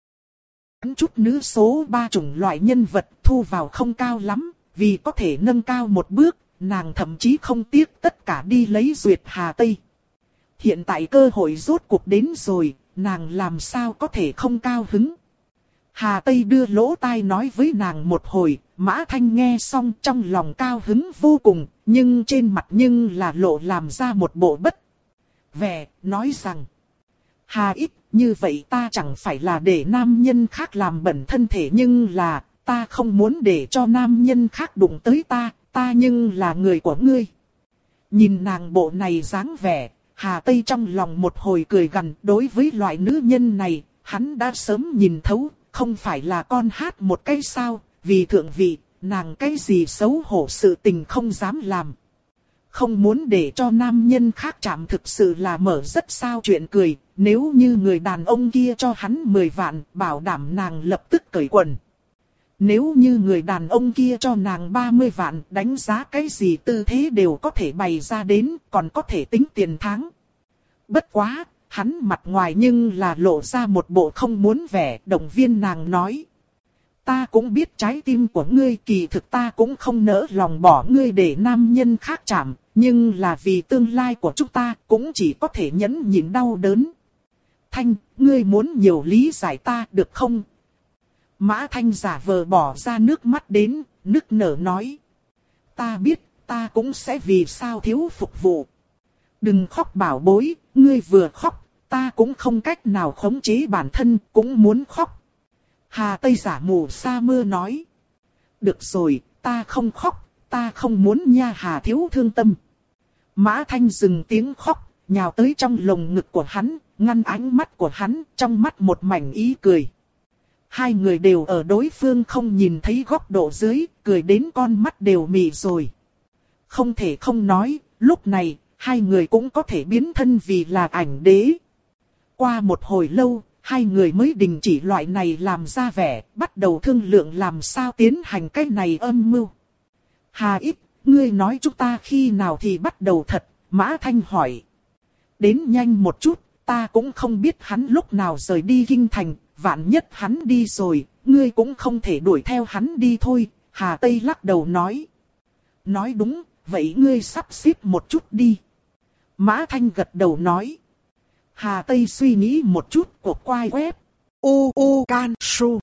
Speaker 1: lẫn chút nữ số ba chủng loại nhân vật thu vào không cao lắm, vì có thể nâng cao một bước, nàng thậm chí không tiếc tất cả đi lấy duyệt Hà Tây. Hiện tại cơ hội rốt cuộc đến rồi, nàng làm sao có thể không cao hứng. Hà Tây đưa lỗ tai nói với nàng một hồi, Mã Thanh nghe xong trong lòng cao hứng vô cùng, nhưng trên mặt nhưng là lộ làm ra một bộ bất vẻ, nói rằng: Hà Ít, như vậy ta chẳng phải là để nam nhân khác làm bẩn thân thể, nhưng là ta không muốn để cho nam nhân khác đụng tới ta, ta nhưng là người của ngươi. Nhìn nàng bộ này dáng vẻ, Hà Tây trong lòng một hồi cười gằn, đối với loại nữ nhân này, hắn đã sớm nhìn thấu, không phải là con hát một cái sao, vì thượng vị, nàng cái gì xấu hổ sự tình không dám làm. Không muốn để cho nam nhân khác chạm thực sự là mở rất sao chuyện cười, nếu như người đàn ông kia cho hắn mười vạn, bảo đảm nàng lập tức cởi quần. Nếu như người đàn ông kia cho nàng ba mươi vạn, đánh giá cái gì tư thế đều có thể bày ra đến, còn có thể tính tiền tháng. Bất quá, hắn mặt ngoài nhưng là lộ ra một bộ không muốn vẻ, động viên nàng nói. Ta cũng biết trái tim của ngươi, kỳ thực ta cũng không nỡ lòng bỏ ngươi để nam nhân khác chạm, nhưng là vì tương lai của chúng ta cũng chỉ có thể nhẫn nhịn đau đớn. Thanh, ngươi muốn nhiều lý giải ta được không? Mã Thanh giả vờ bỏ ra nước mắt đến, nức nở nói. Ta biết, ta cũng sẽ vì sao thiếu phục vụ. Đừng khóc bảo bối, ngươi vừa khóc, ta cũng không cách nào khống chế bản thân, cũng muốn khóc. Hà Tây giả mù sa mưa nói. Được rồi, ta không khóc, ta không muốn nha Hà thiếu thương tâm. Mã Thanh dừng tiếng khóc, nhào tới trong lồng ngực của hắn, ngăn ánh mắt của hắn, trong mắt một mảnh ý cười. Hai người đều ở đối phương không nhìn thấy góc độ dưới, cười đến con mắt đều mì rồi. Không thể không nói, lúc này, hai người cũng có thể biến thân vì là ảnh đế. Qua một hồi lâu, hai người mới đình chỉ loại này làm ra vẻ, bắt đầu thương lượng làm sao tiến hành cái này âm mưu. Hà Ít, ngươi nói chúng ta khi nào thì bắt đầu thật, Mã Thanh hỏi. Đến nhanh một chút, ta cũng không biết hắn lúc nào rời đi kinh thành, vạn nhất hắn đi rồi, ngươi cũng không thể đuổi theo hắn đi thôi, Hà Tây lắc đầu nói. Nói đúng, vậy ngươi sắp xếp một chút đi. Mã Thanh gật đầu nói. Hà Tây suy nghĩ một chút, cột quai web. U U Can Su.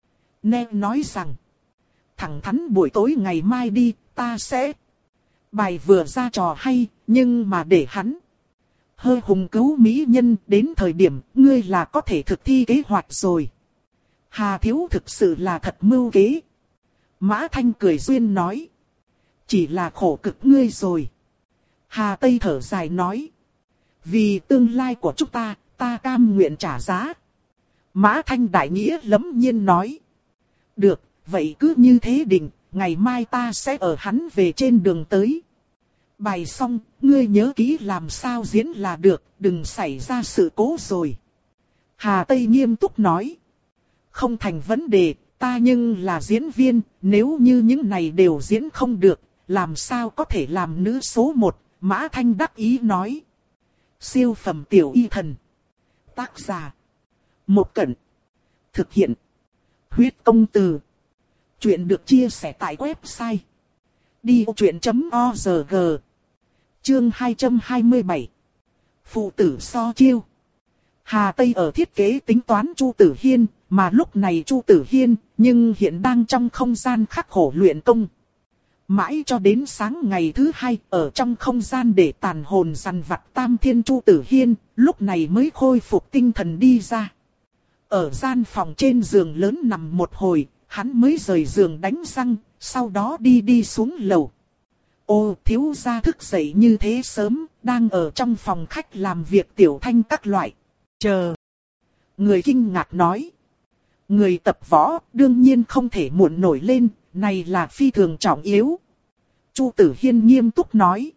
Speaker 1: Nè nói rằng. Thẳng thắn buổi tối ngày mai đi, ta sẽ. Bài vừa ra trò hay, nhưng mà để hắn. Hơi hùng cứu mỹ nhân, đến thời điểm ngươi là có thể thực thi kế hoạch rồi. Hà thiếu thực sự là thật mưu kế. Mã Thanh cười duyên nói. Chỉ là khổ cực ngươi rồi. Hà Tây thở dài nói. Vì tương lai của chúng ta, ta cam nguyện trả giá. Mã Thanh đại nghĩa lẫm nhiên nói. Được, vậy cứ như thế định, ngày mai ta sẽ ở hắn về trên đường tới. Bài xong, ngươi nhớ kỹ làm sao diễn là được, đừng xảy ra sự cố rồi. Hà Tây nghiêm túc nói. Không thành vấn đề, ta nhưng là diễn viên, nếu như những này đều diễn không được, làm sao có thể làm nữ số một, Mã Thanh đắc ý nói. Siêu phẩm tiểu y thần. Tác giả. Một Cẩn. Thực hiện. Huyết công từ. Chuyện được chia sẻ tại website. đi ô chuyện chấm o rờ giê. Chương hai trăm hai mươi bảy. Phụ tử so chiêu. Hà Tây ở thiết kế tính toán Chu Tử Hiên, mà lúc này Chu Tử Hiên, nhưng hiện đang trong không gian khắc khổ luyện công. Mãi cho đến sáng ngày thứ hai, ở trong không gian để tàn hồn săn vặt Tam Thiên Chu Tử Hiên, lúc này mới khôi phục tinh thần đi ra. Ở gian phòng trên giường lớn nằm một hồi, hắn mới rời giường đánh răng, sau đó đi đi xuống lầu. Ô, thiếu gia thức dậy như thế sớm, đang ở trong phòng khách làm việc tiểu thanh các loại. Chờ. Người kinh ngạc nói. Người tập võ đương nhiên không thể muộn nổi lên, này là phi thường trọng yếu. Chu Tử Hiên nghiêm túc nói.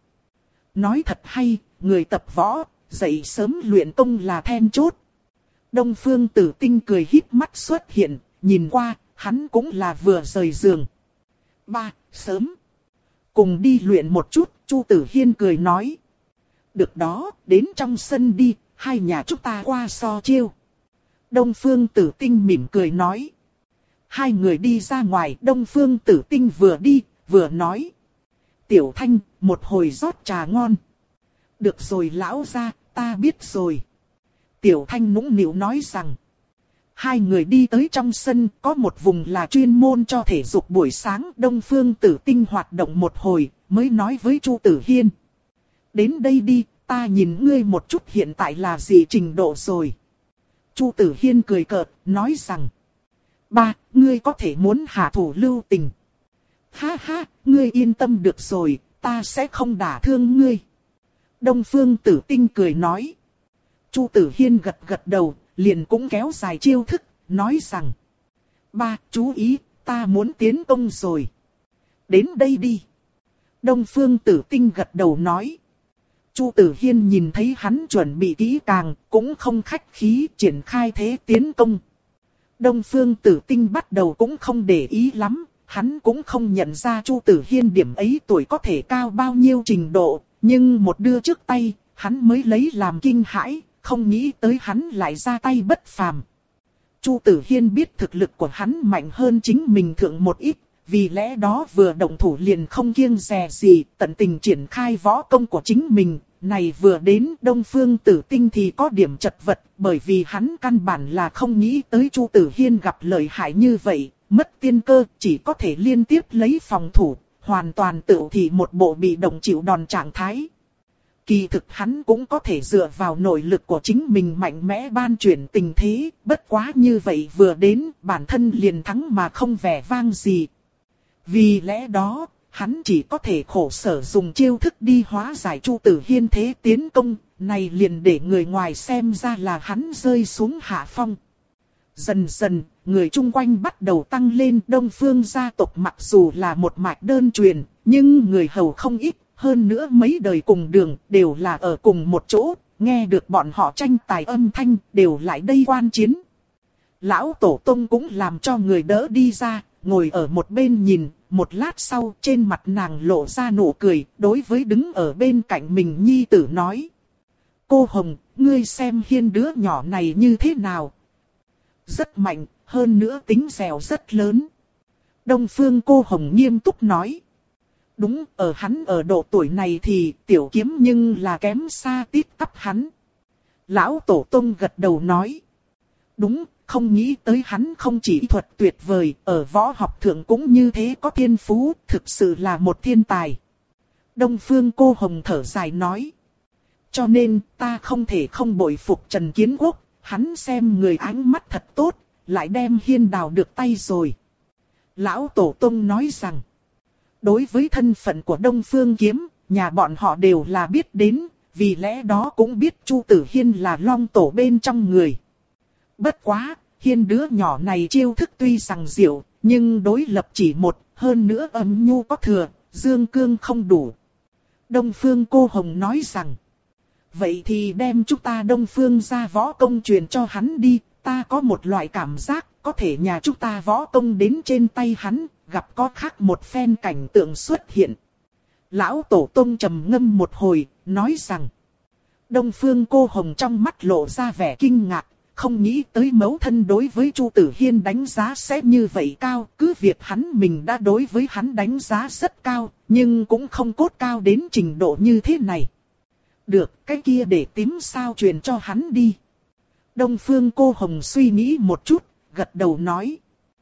Speaker 1: Nói thật hay, người tập võ, dậy sớm luyện công là then chốt. Đông Phương Tử Tinh cười híp mắt xuất hiện, nhìn qua, hắn cũng là vừa rời giường. Ba, sớm. Cùng đi luyện một chút, Chu Tử Hiên cười nói. Được đó, đến trong sân đi, hai nhà chúng ta qua so chiêu. Đông Phương Tử Tinh mỉm cười nói. Hai người đi ra ngoài, Đông Phương Tử Tinh vừa đi, vừa nói. Tiểu Thanh, một hồi rót trà ngon. Được rồi lão gia, ta biết rồi. Tiểu Thanh nũng nịu nói rằng. Hai người đi tới trong sân, có một vùng là chuyên môn cho thể dục buổi sáng. Đông Phương Tử Tinh hoạt động một hồi, mới nói với Chu Tử Hiên. Đến đây đi, ta nhìn ngươi một chút hiện tại là gì trình độ rồi. Chu Tử Hiên cười cợt, nói rằng. Ba, ngươi có thể muốn hạ thủ lưu tình. Ha ha, ngươi yên tâm được rồi, ta sẽ không đả thương ngươi. Đông Phương Tử Tinh cười nói. Chu Tử Hiên gật gật đầu, liền cũng kéo dài chiêu thức, nói rằng. Ba, chú ý, ta muốn tiến công rồi. Đến đây đi. Đông Phương Tử Tinh gật đầu nói. Chu Tử Hiên nhìn thấy hắn chuẩn bị kỹ càng, cũng không khách khí triển khai thế tiến công. Đông Phương Tử Tinh bắt đầu cũng không để ý lắm, hắn cũng không nhận ra Chu Tử Hiên điểm ấy tuổi có thể cao bao nhiêu trình độ, nhưng một đưa trước tay, hắn mới lấy làm kinh hãi, không nghĩ tới hắn lại ra tay bất phàm. Chu Tử Hiên biết thực lực của hắn mạnh hơn chính mình thượng một ít, vì lẽ đó vừa động thủ liền không kiêng dè gì, tận tình triển khai võ công của chính mình. Này vừa đến Đông Phương Tử Tinh thì có điểm chật vật, bởi vì hắn căn bản là không nghĩ tới Chu Tử Hiên gặp lợi hại như vậy, mất tiên cơ, chỉ có thể liên tiếp lấy phòng thủ, hoàn toàn tự thị một bộ bị động chịu đòn trạng thái. Kỳ thực hắn cũng có thể dựa vào nội lực của chính mình mạnh mẽ ban chuyển tình thế, bất quá như vậy vừa đến, bản thân liền thắng mà không vẻ vang gì. Vì lẽ đó, hắn chỉ có thể khổ sở dùng chiêu thức đi hóa giải Chu Tử Hiên thế tiến công, này liền để người ngoài xem ra là hắn rơi xuống hạ phong. Dần dần, người chung quanh bắt đầu tăng lên. Đông Phương gia tộc mặc dù là một mạch đơn truyền, nhưng người hầu không ít, hơn nữa mấy đời cùng đường đều là ở cùng một chỗ, nghe được bọn họ tranh tài âm thanh đều lại đây quan chiến. Lão Tổ Tông cũng làm cho người đỡ đi ra, ngồi ở một bên nhìn, một lát sau trên mặt nàng lộ ra nụ cười, đối với đứng ở bên cạnh mình nhi tử nói. Cô Hồng, ngươi xem Hiên đứa nhỏ này như thế nào? Rất mạnh, hơn nữa tính dẻo rất lớn. Đông Phương cô Hồng nghiêm túc nói. Đúng, ở hắn ở độ tuổi này thì tiểu kiếm nhưng là kém xa tít tắp hắn. Lão Tổ Tông gật đầu nói. Đúng, không nghĩ tới hắn không chỉ thuật tuyệt vời, ở võ học thượng cũng như thế có thiên phú, thực sự là một thiên tài. Đông Phương cô Hồng thở dài nói. Cho nên ta không thể không bội phục Trần Kiến Quốc, hắn xem người ánh mắt thật tốt, lại đem Hiên đào được tay rồi. Lão Tổ Tông nói rằng, đối với thân phận của Đông Phương Kiếm, nhà bọn họ đều là biết đến, vì lẽ đó cũng biết Chu Tử Hiên là Long Tổ bên trong người. Bất quá, Hiên đứa nhỏ này chiêu thức tuy rằng diệu, nhưng đối lập chỉ một, hơn nữa âm nhu có thừa, dương cương không đủ. Đông Phương cô Hồng nói rằng, vậy thì đem chúng ta Đông Phương ra võ công truyền cho hắn đi, ta có một loại cảm giác, có thể nhà chúng ta võ công đến trên tay hắn, gặp có khác một phen cảnh tượng xuất hiện. Lão Tổ Tông trầm ngâm một hồi, nói rằng, Đông Phương cô Hồng trong mắt lộ ra vẻ kinh ngạc, không nghĩ tới mẫu thân đối với Chu Tử Hiên đánh giá sẽ như vậy cao, cứ việc hắn mình đã đối với hắn đánh giá rất cao, nhưng cũng không cốt cao đến trình độ như thế này. Được, cái kia để tím sao truyền cho hắn đi. Đông Phương cô Hồng suy nghĩ một chút, gật đầu nói.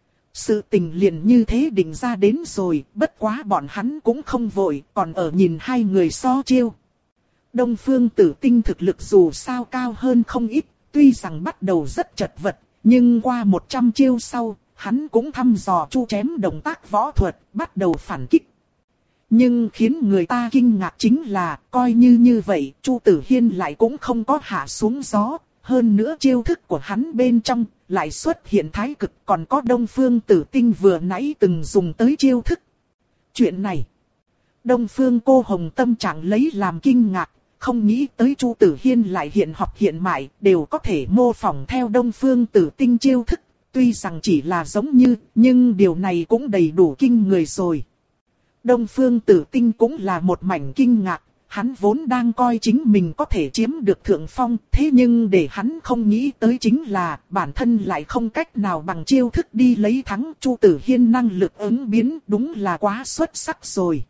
Speaker 1: Sự tình liền như thế định ra đến rồi, bất quá bọn hắn cũng không vội, còn ở nhìn hai người so chiêu. Đông Phương Tử Tinh thực lực dù sao cao hơn không ít, tuy rằng bắt đầu rất chật vật, nhưng qua một trăm chiêu sau, hắn cũng thăm dò chu chém động tác võ thuật, bắt đầu phản kích. Nhưng khiến người ta kinh ngạc chính là, coi như như vậy, Chu Tử Hiên lại cũng không có hạ xuống gió, hơn nữa chiêu thức của hắn bên trong, lại xuất hiện thái cực, còn có Đông Phương Tử Tinh vừa nãy từng dùng tới chiêu thức. Chuyện này, Đông Phương Cô Hồng tâm trạng lấy làm kinh ngạc, không nghĩ tới Chu Tử Hiên lại hiện học hiện mại, đều có thể mô phỏng theo Đông Phương Tử Tinh chiêu thức, tuy rằng chỉ là giống như, nhưng điều này cũng đầy đủ kinh người rồi. Đông Phương Tử Tinh cũng là một mảnh kinh ngạc, hắn vốn đang coi chính mình có thể chiếm được thượng phong, thế nhưng để hắn không nghĩ tới chính là bản thân lại không cách nào bằng chiêu thức đi lấy thắng. Chu Tử Hiên năng lực ứng biến đúng là quá xuất sắc rồi.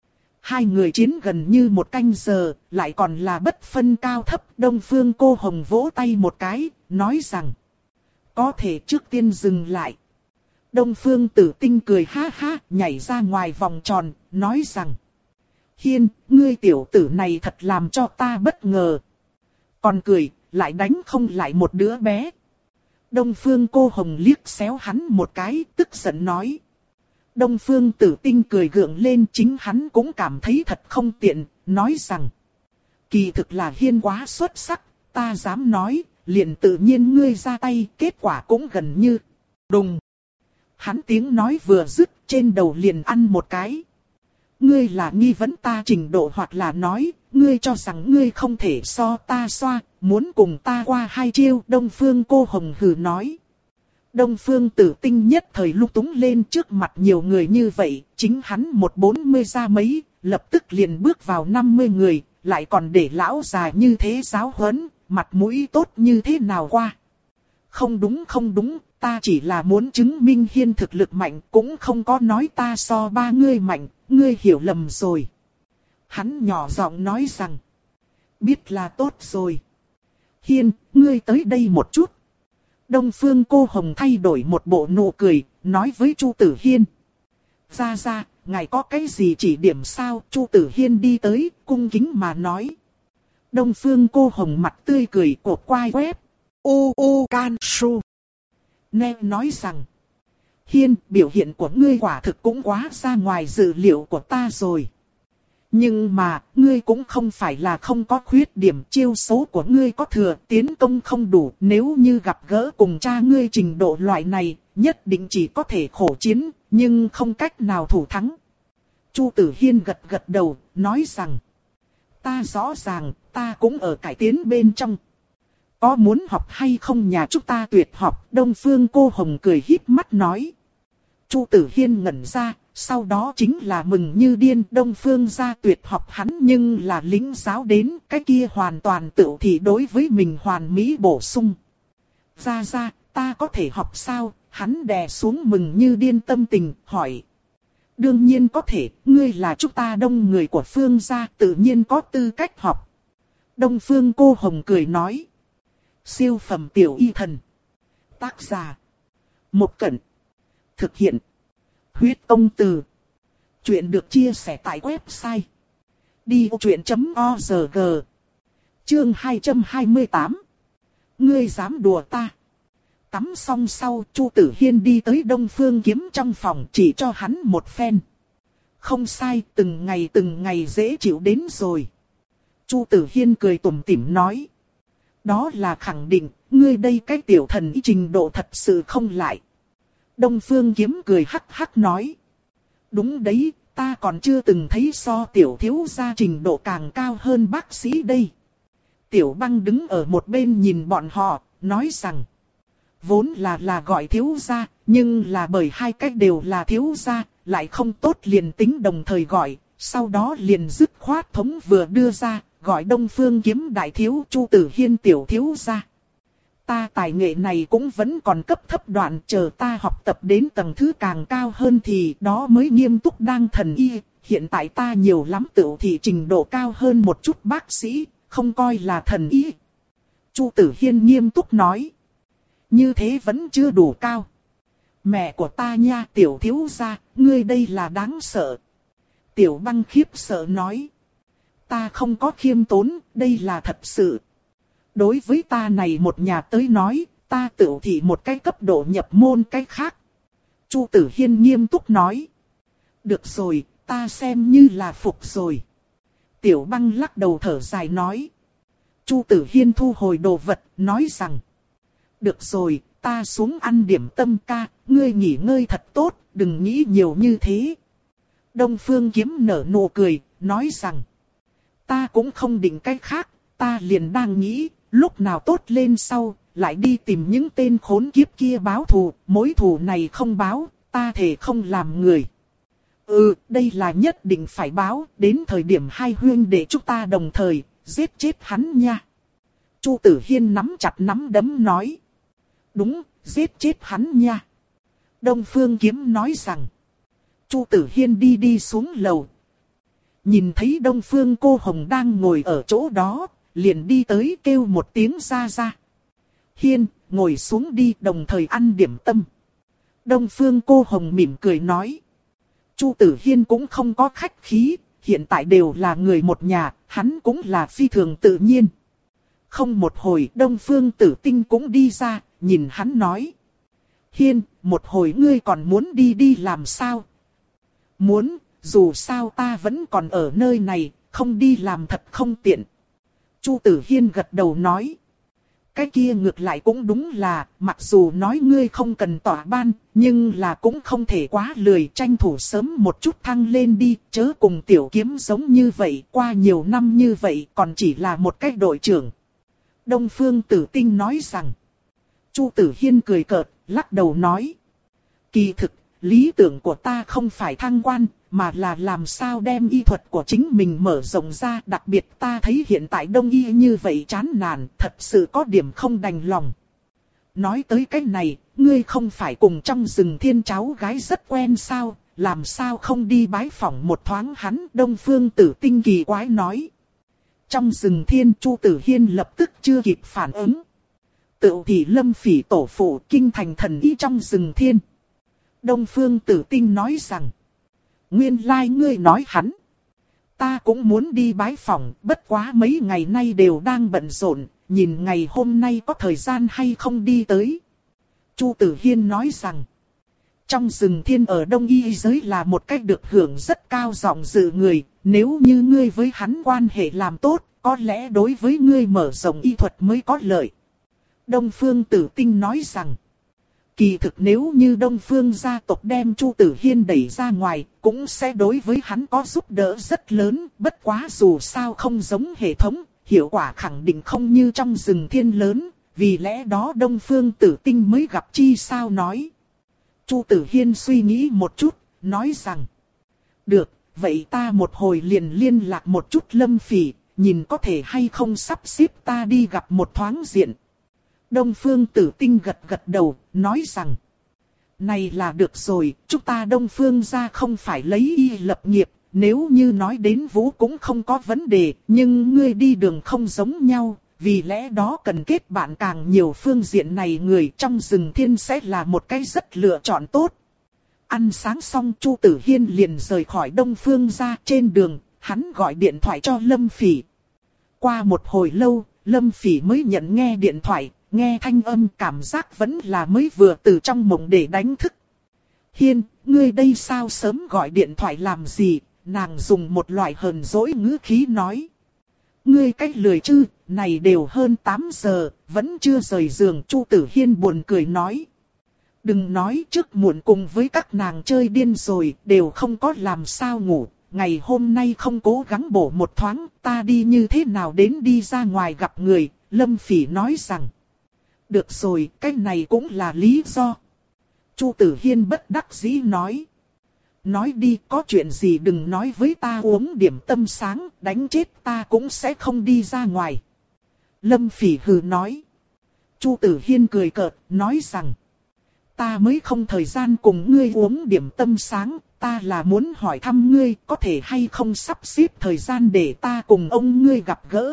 Speaker 1: Hai người chiến gần như một canh giờ, lại còn là bất phân cao thấp. Đông Phương Cô Hồng vỗ tay một cái, nói rằng có thể trước tiên dừng lại. Đông Phương Tử Tinh cười ha ha, nhảy ra ngoài vòng tròn, nói rằng Hiên, ngươi tiểu tử này thật làm cho ta bất ngờ. Còn cười, lại đánh không lại một đứa bé. Đông Phương Cô Hồng liếc xéo hắn một cái, tức giận nói. Đông Phương Tử Tinh cười gượng lên, chính hắn cũng cảm thấy thật không tiện, nói rằng kỳ thực là Hiên quá xuất sắc, ta dám nói, liền tự nhiên ngươi ra tay, kết quả cũng gần như đùng. Hắn tiếng nói vừa dứt, trên đầu liền ăn một cái. Ngươi là nghi vấn ta trình độ, hoặc là nói, ngươi cho rằng ngươi không thể so ta xoa, muốn cùng ta qua hai chiêu. Đông Phương Cô Hồng hừ nói. Đông Phương Tử Tinh nhất thời lung túng lên, trước mặt nhiều người như vậy, chính hắn một bốn mươi ra mấy, lập tức liền bước vào năm mươi người, lại còn để lão già như thế giáo huấn, mặt mũi tốt như thế nào qua. Không đúng không đúng, ta chỉ là muốn chứng minh Hiên thực lực mạnh, cũng không có nói ta so ba ngươi mạnh, ngươi hiểu lầm rồi. Hắn nhỏ giọng nói rằng, biết là tốt rồi. Hiên, ngươi tới đây một chút. Đông Phương Cô Hồng thay đổi một bộ nụ cười, nói với Chu Tử Hiên. Ra ra, ngài có cái gì chỉ điểm sao? Chu Tử Hiên đi tới, cung kính mà nói. Đông Phương Cô Hồng mặt tươi cười, cột quai quép. U U Can Su. Nè nói rằng, Hiên, biểu hiện của ngươi quả thực cũng quá ra ngoài dự liệu của ta rồi. Nhưng mà, ngươi cũng không phải là không có khuyết điểm, chiêu số của ngươi có thừa, tiến công không đủ, nếu như gặp gỡ cùng cha ngươi trình độ loại này, nhất định chỉ có thể khổ chiến, nhưng không cách nào thủ thắng. Chu Tử Hiên gật gật đầu, nói rằng, ta rõ ràng, ta cũng ở cải tiến bên trong. Có muốn học hay không, nhà chúng ta tuyệt học? Đông Phương Cô Hồng cười híp mắt nói. Chu Tử Hiên ngẩn ra, sau đó chính là mừng như điên. Đông Phương gia tuyệt học hắn nhưng là lĩnh giáo đến, cái kia hoàn toàn tự thị đối với mình hoàn mỹ bổ sung. Ra ra, ta có thể học sao? Hắn đè xuống mừng như điên tâm tình, hỏi. Đương nhiên có thể, ngươi là chúng ta đông người của Phương gia, tự nhiên có tư cách học. Đông Phương Cô Hồng cười nói. Siêu phẩm tiểu y thần. Tác giả Một Cẩn. Thực hiện Huyết Công Từ. Chuyện được chia sẻ tại website đi ô chuyện chấm org. Chương hai trăm hai mươi tám. Ngươi dám đùa ta? Tắm xong sau, Chu Tử Hiên đi tới Đông Phương Kiếm trong phòng, chỉ cho hắn một phen. Không sai, từng ngày từng ngày dễ chịu đến rồi. Chu Tử Hiên cười tủm tỉm nói. Đó là khẳng định, ngươi đây cái tiểu thần ý trình độ thật sự không lại. Đông Phương Kiếm cười hắc hắc nói. Đúng đấy, ta còn chưa từng thấy so tiểu thiếu gia trình độ càng cao hơn bác sĩ đây. Tiểu Băng đứng ở một bên nhìn bọn họ, nói rằng. Vốn là là gọi thiếu gia, nhưng là bởi hai cách đều là thiếu gia, lại không tốt liền tính đồng thời gọi, sau đó liền dứt khoát thống vừa đưa ra, gọi Đông Phương Kiếm đại thiếu, Chu Tử Hiên tiểu thiếu gia. Ta tài nghệ này cũng vẫn còn cấp thấp đoạn, chờ ta học tập đến tầng thứ càng cao hơn thì đó mới nghiêm túc đang thần y. Hiện tại ta nhiều lắm tự thì trình độ cao hơn một chút bác sĩ, không coi là thần y. Chu Tử Hiên nghiêm túc nói. Như thế vẫn chưa đủ cao. Mẹ của ta nha, tiểu thiếu gia, ngươi đây là đáng sợ. Tiểu Băng khiếp sợ nói. Ta không có khiêm tốn, đây là thật sự. Đối với ta này một nhà tới nói, ta tự thị một cái cấp độ nhập môn cái khác. Chu Tử Hiên nghiêm túc nói. Được rồi, ta xem như là phục rồi. Tiểu Băng lắc đầu thở dài nói. Chu Tử Hiên thu hồi đồ vật, nói rằng. Được rồi, ta xuống ăn điểm tâm ca, ngươi nghỉ ngơi thật tốt, đừng nghĩ nhiều như thế. Đông Phương Kiếm nở nụ cười, nói rằng. Ta cũng không định cách khác, ta liền đang nghĩ, lúc nào tốt lên sau, lại đi tìm những tên khốn kiếp kia báo thù, mối thù này không báo, ta thề không làm người. Ừ, đây là nhất định phải báo, đến thời điểm hai huynh đệ chúng ta đồng thời, giết chết hắn nha. Chu Tử Hiên nắm chặt nắm đấm nói. Đúng, giết chết hắn nha. Đông Phương Kiếm nói rằng. Chu Tử Hiên đi đi xuống lầu. Nhìn thấy Đông Phương Cô Hồng đang ngồi ở chỗ đó, liền đi tới kêu một tiếng ra ra. Hiên, ngồi xuống đi, đồng thời ăn điểm tâm. Đông Phương Cô Hồng mỉm cười nói. Chu Tử Hiên cũng không có khách khí, hiện tại đều là người một nhà, hắn cũng là phi thường tự nhiên. Không một hồi Đông Phương Tử Tinh cũng đi ra, nhìn hắn nói. Hiên, một hồi ngươi còn muốn đi đi làm sao? Muốn, dù sao ta vẫn còn ở nơi này, không đi làm thật không tiện. Chu Tử Hiên gật đầu nói. Cái kia ngược lại cũng đúng là, mặc dù nói ngươi không cần tỏa ban, nhưng là cũng không thể quá lười, tranh thủ sớm một chút thăng lên đi, chớ cùng Tiểu Kiếm giống như vậy, qua nhiều năm như vậy còn chỉ là một cái đội trưởng. Đông Phương Tử Tinh nói rằng. Chu Tử Hiên cười cợt, lắc đầu nói. Kỳ thực, lý tưởng của ta không phải thăng quan, mà là làm sao đem y thuật của chính mình mở rộng ra. Đặc biệt ta thấy hiện tại Đông y như vậy chán nản, thật sự có điểm không đành lòng. Nói tới cái này, ngươi không phải cùng trong rừng thiên cháu gái rất quen sao, làm sao không đi bái phỏng một thoáng hắn. Đông Phương Tử Tinh kỳ quái nói. Trong rừng thiên, Chu Tử Hiên lập tức chưa kịp phản ứng. Tựu thì Lâm Phỉ tổ phụ kinh thành thần y trong rừng thiên. Đông Phương Tử Tinh nói rằng. Nguyên lai like ngươi nói hắn. Ta cũng muốn đi bái phỏng, bất quá mấy ngày nay đều đang bận rộn, nhìn ngày hôm nay có thời gian hay không đi tới. Chu Tử Hiên nói rằng. Trong rừng thiên ở Đông y giới là một cách được hưởng rất cao giọng dự người, nếu như ngươi với hắn quan hệ làm tốt, có lẽ đối với ngươi mở rộng y thuật mới có lợi. Đông Phương Tử Tinh nói rằng. Kỳ thực nếu như Đông Phương gia tộc đem Chu Tử Hiên đẩy ra ngoài, cũng sẽ đối với hắn có giúp đỡ rất lớn, bất quá dù sao không giống hệ thống, hiệu quả khẳng định không như trong rừng thiên lớn, vì lẽ đó Đông Phương Tử Tinh mới gặp chi sao nói. Chu Tử Hiên suy nghĩ một chút, nói rằng. Được, vậy ta một hồi liền liên lạc một chút Lâm Phỉ, nhìn có thể hay không sắp xếp ta đi gặp một thoáng diện. Đông Phương Tử Tinh gật gật đầu, nói rằng. Này là được rồi, chúng ta Đông Phương gia không phải lấy y lập nghiệp, nếu như nói đến vũ cũng không có vấn đề, nhưng ngươi đi đường không giống nhau, vì lẽ đó cần kết bạn càng nhiều phương diện này người trong rừng thiên sẽ là một cái rất lựa chọn tốt. Ăn sáng xong Chu Tử Hiên liền rời khỏi Đông Phương gia. Trên đường, hắn gọi điện thoại cho Lâm Phỉ. Qua một hồi lâu, Lâm Phỉ mới nhận nghe điện thoại. Nghe thanh âm cảm giác vẫn là mới vừa từ trong mộng để đánh thức. Hiên, ngươi đây sao sớm gọi điện thoại làm gì? Nàng dùng một loại hờn dỗi ngữ khí nói. Ngươi cách lười chứ, này đều hơn tám giờ, vẫn chưa rời giường. Chu Tử Hiên buồn cười nói. Đừng nói trước muộn cùng với các nàng chơi điên rồi, đều không có làm sao ngủ. Ngày hôm nay không cố gắng bổ một thoáng, ta đi như thế nào đến đi ra ngoài gặp người. Lâm Phỉ nói rằng. Được rồi, cái này cũng là lý do. Chu Tử Hiên bất đắc dĩ nói. Nói đi, có chuyện gì đừng nói với ta, uống điểm tâm sáng, đánh chết ta cũng sẽ không đi ra ngoài. Lâm Phỉ hừ nói. Chu Tử Hiên cười cợt, nói rằng. Ta mới không thời gian cùng ngươi uống điểm tâm sáng, ta là muốn hỏi thăm ngươi có thể hay không sắp xếp thời gian để ta cùng ông ngươi gặp gỡ.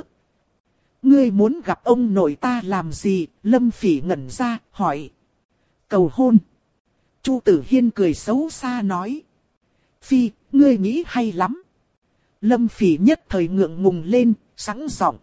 Speaker 1: Ngươi muốn gặp ông nội ta làm gì? Lâm Phỉ ngẩn ra, hỏi. Cầu hôn. Chu Tử Hiên cười xấu xa nói. Phi, ngươi nghĩ hay lắm. Lâm Phỉ nhất thời ngượng ngùng lên, sẵn giọng.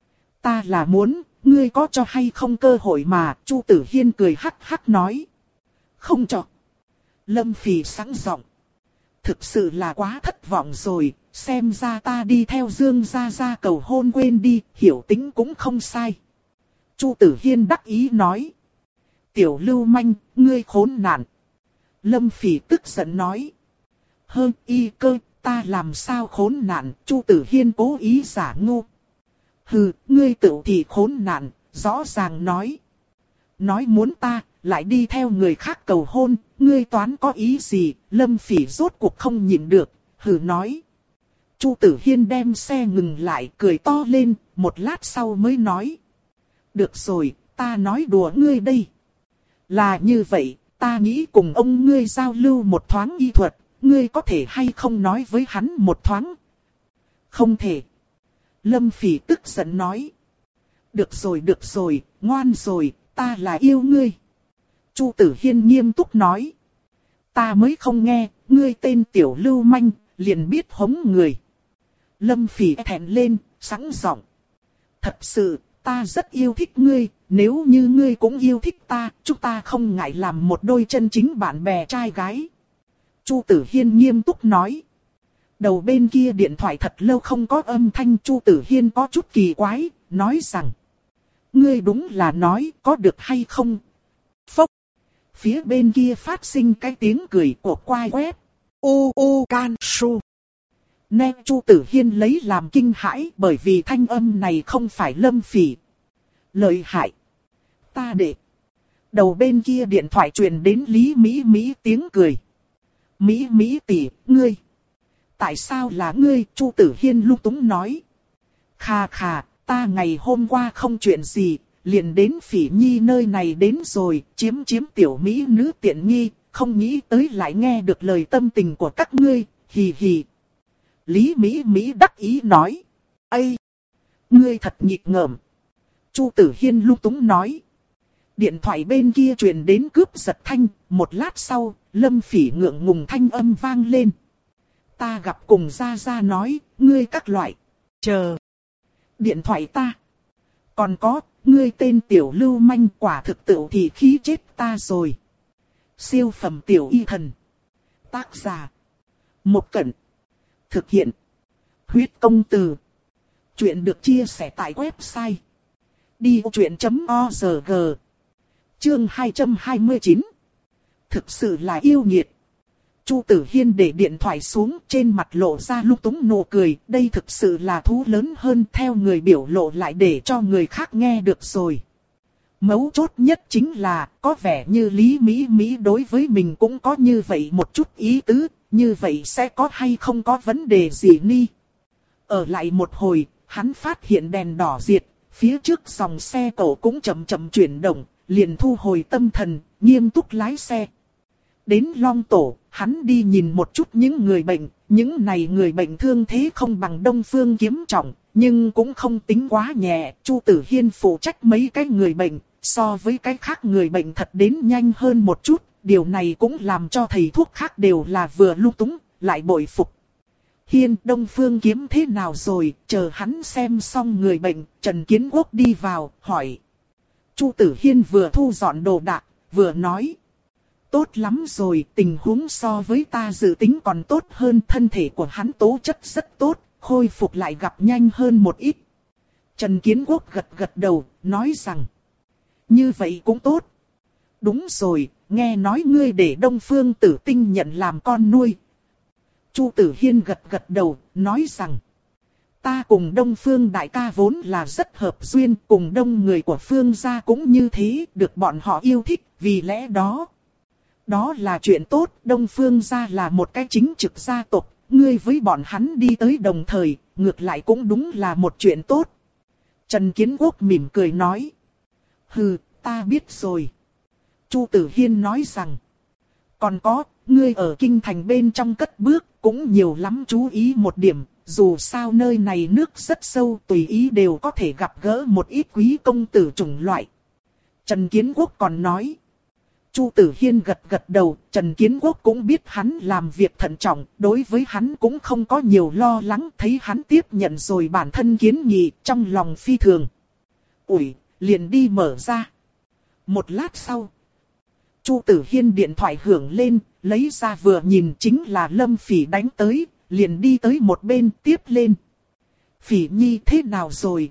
Speaker 1: Ta là muốn, ngươi có cho hay không cơ hội mà. Chu Tử Hiên cười hắc hắc nói. Không cho. Lâm Phỉ sẵn giọng. thực sự là quá thất vọng rồi, xem ra ta đi theo Dương gia gia cầu hôn quên đi, Hiểu Tĩnh cũng không sai. Chu Tử Hiên đắc ý nói. Tiểu lưu manh, ngươi khốn nạn. Lâm Phỉ tức giận nói. Hơ y cơ, ta làm sao khốn nạn, Chu Tử Hiên cố ý giả ngu. Hừ, ngươi tự thì khốn nạn, rõ ràng nói. Nói muốn ta, lại đi theo người khác cầu hôn, ngươi toán có ý gì, Lâm Phỉ rốt cuộc không nhịn được, hừ nói. Chu Tử Hiên đem xe ngừng lại, cười to lên, một lát sau mới nói. Được rồi, ta nói đùa ngươi đây. Là như vậy, ta nghĩ cùng ông ngươi giao lưu một thoáng y thuật, ngươi có thể hay không nói với hắn một thoáng? Không thể. Lâm Phỉ tức giận nói. Được rồi được rồi, ngoan rồi, ta là yêu ngươi. Chu Tử Hiên nghiêm túc nói. Ta mới không nghe, ngươi tên tiểu lưu manh, liền biết hống người. Lâm Phỉ thẹn lên, sẵn giọng. Thật sự, ta rất yêu thích ngươi, nếu như ngươi cũng yêu thích ta, chúng ta không ngại làm một đôi chân chính bạn bè trai gái. Chu Tử Hiên nghiêm túc nói. Đầu bên kia điện thoại thật lâu không có âm thanh, Chu Tử Hiên có chút kỳ quái, nói rằng. Ngươi đúng là nói, có được hay không? Phốc. Phía bên kia phát sinh cái tiếng cười của quai quét. Ô ô can su. Nè Chu Tử Hiên lấy làm kinh hãi bởi vì thanh âm này không phải Lâm Phỉ. Lợi hại. Ta đệ. Đầu bên kia điện thoại truyền đến Lý Mỹ Mỹ tiếng cười. Mỹ Mỹ tỷ, ngươi. Tại sao là ngươi? Chu Tử Hiên lung túng nói. Khà khà, ta ngày hôm qua không chuyện gì, liền đến Phỉ Nhi nơi này đến rồi, chiếm chiếm tiểu Mỹ nữ tiện nghi, không nghĩ tới lại nghe được lời tâm tình của các ngươi, hì hì. Lý Mỹ Mỹ đắc ý nói. Ây! Ngươi thật nhịp ngợm. Chu Tử Hiên lung túng nói. Điện thoại bên kia truyền đến cướp giật thanh, một lát sau, Lâm Phỉ ngượng ngùng thanh âm vang lên. Ta gặp cùng Gia Gia nói, ngươi các loại. Chờ. Điện thoại ta. Còn có, ngươi tên tiểu lưu manh quả thực tự thì khí chết ta rồi. Siêu phẩm tiểu y thần. Tác giả. Một Cẩn. Thực hiện. Huyết công từ. Chuyện được chia sẻ tại website. đi vô chuyện chấm org. Chương hai trăm hai mươi chín. Thực sự là yêu nghiệt. Chu Tử Hiên để điện thoại xuống, trên mặt lộ ra lung túng nụ cười, đây thực sự là thú lớn hơn, theo người biểu lộ lại để cho người khác nghe được rồi. Mấu chốt nhất chính là, có vẻ như Lý Mỹ Mỹ đối với mình cũng có như vậy một chút ý tứ, như vậy sẽ có hay không có vấn đề gì ni. Ở lại một hồi, hắn phát hiện đèn đỏ diệt, phía trước dòng xe cộ cũng chậm chậm chuyển động, liền thu hồi tâm thần, nghiêm túc lái xe. Đến Long Tổ, hắn đi nhìn một chút những người bệnh, những này người bệnh thương thế không bằng Đông Phương Kiếm Trọng, nhưng cũng không tính quá nhẹ. Chu Tử Hiên phụ trách mấy cái người bệnh, so với cái khác người bệnh thật đến nhanh hơn một chút, điều này cũng làm cho thầy thuốc khác đều là vừa lung túng, lại bội phục. Hiên, Đông Phương Kiếm thế nào rồi, chờ hắn xem xong người bệnh, Trần Kiến Quốc đi vào, hỏi. Chu Tử Hiên vừa thu dọn đồ đạc, vừa nói. Tốt lắm rồi, tình huống so với ta dự tính còn tốt hơn, thân thể của hắn tố chất rất tốt, khôi phục lại gặp nhanh hơn một ít. Trần Kiến Quốc gật gật đầu, nói rằng. Như vậy cũng tốt. Đúng rồi, nghe nói ngươi để Đông Phương Tử Tinh nhận làm con nuôi. Chu Tử Hiên gật gật đầu, nói rằng. Ta cùng Đông Phương đại ca vốn là rất hợp duyên, cùng đông người của Phương gia cũng như thế, được bọn họ yêu thích, vì lẽ đó. Đó là chuyện tốt, Đông Phương gia là một cái chính trực gia tộc, ngươi với bọn hắn đi tới đồng thời, ngược lại cũng đúng là một chuyện tốt. Trần Kiến Quốc mỉm cười nói. Hừ, ta biết rồi. Chu Tử Hiên nói rằng. Còn có, ngươi ở kinh thành bên trong cất bước, cũng nhiều lắm chú ý một điểm, dù sao nơi này nước rất sâu, tùy ý đều có thể gặp gỡ một ít quý công tử chủng loại. Trần Kiến Quốc còn nói. Chu Tử Hiên gật gật đầu, Trần Kiến Quốc cũng biết hắn làm việc thận trọng, đối với hắn cũng không có nhiều lo lắng, thấy hắn tiếp nhận rồi bản thân kiến nghị, trong lòng phi thường. Ủi, liền đi mở ra. Một lát sau, Chu Tử Hiên điện thoại hưởng lên, lấy ra vừa nhìn chính là Lâm Phỉ đánh tới, liền đi tới một bên tiếp lên. Phỉ Nhi thế nào rồi?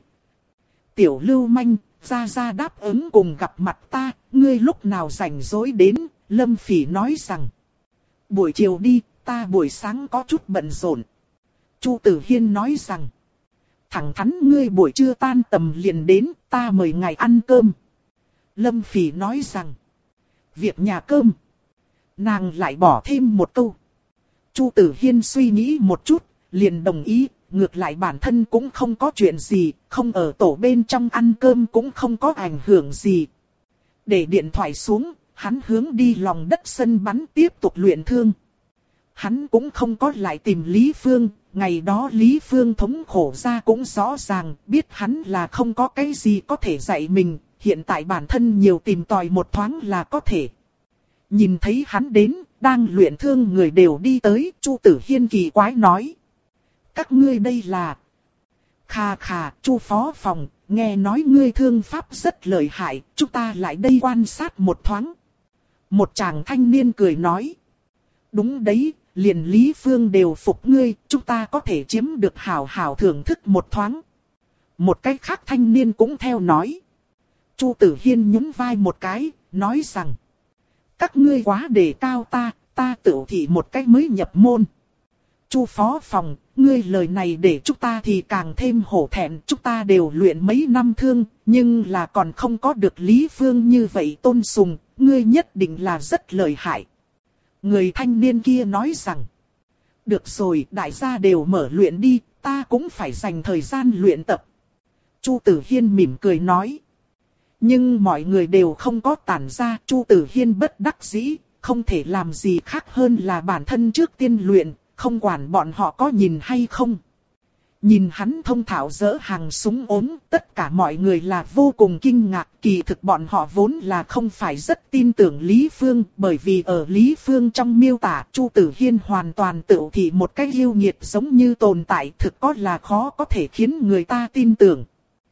Speaker 1: Tiểu lưu manh, ra ra đáp ứng cùng gặp mặt ta, ngươi lúc nào rảnh rỗi đến, Lâm Phỉ nói rằng. Buổi chiều đi, ta buổi sáng có chút bận rộn. Chu Tử Hiên nói rằng. Thẳng thắn ngươi buổi trưa tan tầm liền đến, ta mời ngài ăn cơm. Lâm Phỉ nói rằng. Việc nhà cơm. Nàng lại bỏ thêm một câu. Chu Tử Hiên suy nghĩ một chút, liền đồng ý. Ngược lại bản thân cũng không có chuyện gì, không ở tổ bên trong ăn cơm cũng không có ảnh hưởng gì. Để điện thoại xuống, hắn hướng đi lòng đất sân bắn tiếp tục luyện thương. Hắn cũng không có lại tìm Lý Phương, ngày đó Lý Phương thống khổ ra cũng rõ ràng, biết hắn là không có cái gì có thể dạy mình, hiện tại bản thân nhiều tìm tòi một thoáng là có thể. Nhìn thấy hắn đến, đang luyện thương người đều đi tới, Chu Tử Hiên kỳ quái nói. Các ngươi đây là... Khà khà, Chu phó phòng, nghe nói ngươi thương pháp rất lợi hại, chúng ta lại đây quan sát một thoáng. Một chàng thanh niên cười nói. Đúng đấy, liền Lý Phương đều phục ngươi, chúng ta có thể chiếm được hảo hảo thưởng thức một thoáng. Một cách khác thanh niên cũng theo nói. Chu Tử Hiên nhún vai một cái, nói rằng. Các ngươi quá đề cao ta, ta tự thị một cách mới nhập môn. Chu phó phòng, ngươi lời này để chúng ta thì càng thêm hổ thẹn, chúng ta đều luyện mấy năm thương, nhưng là còn không có được Lý Phương như vậy tôn sùng, ngươi nhất định là rất lợi hại. Người thanh niên kia nói rằng, được rồi, đại gia đều mở luyện đi, ta cũng phải dành thời gian luyện tập. Chu Tử Hiên mỉm cười nói, nhưng mọi người đều không có tản ra, Chu Tử Hiên bất đắc dĩ, không thể làm gì khác hơn là bản thân trước tiên luyện. Không quản bọn họ có nhìn hay không. Nhìn hắn thông thạo dỡ hàng súng ốm, tất cả mọi người là vô cùng kinh ngạc. Kỳ thực bọn họ vốn là không phải rất tin tưởng Lý Phương, bởi vì ở Lý Phương trong miêu tả, Chu Tử Hiên hoàn toàn tự thị một cái yêu nghiệt giống như tồn tại, thực có là khó có thể khiến người ta tin tưởng.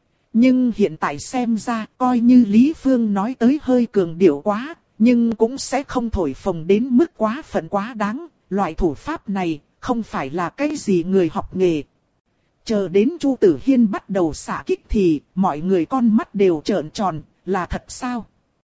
Speaker 1: Nhưng hiện tại xem ra, coi như Lý Phương nói tới hơi cường điệu quá, nhưng cũng sẽ không thổi phồng đến mức quá phận quá đáng. Loại thủ pháp này không phải là cái gì người học nghề. Chờ đến Chu Tử Hiên bắt đầu xạ kích thì mọi người con mắt đều trợn tròn, là thật sao?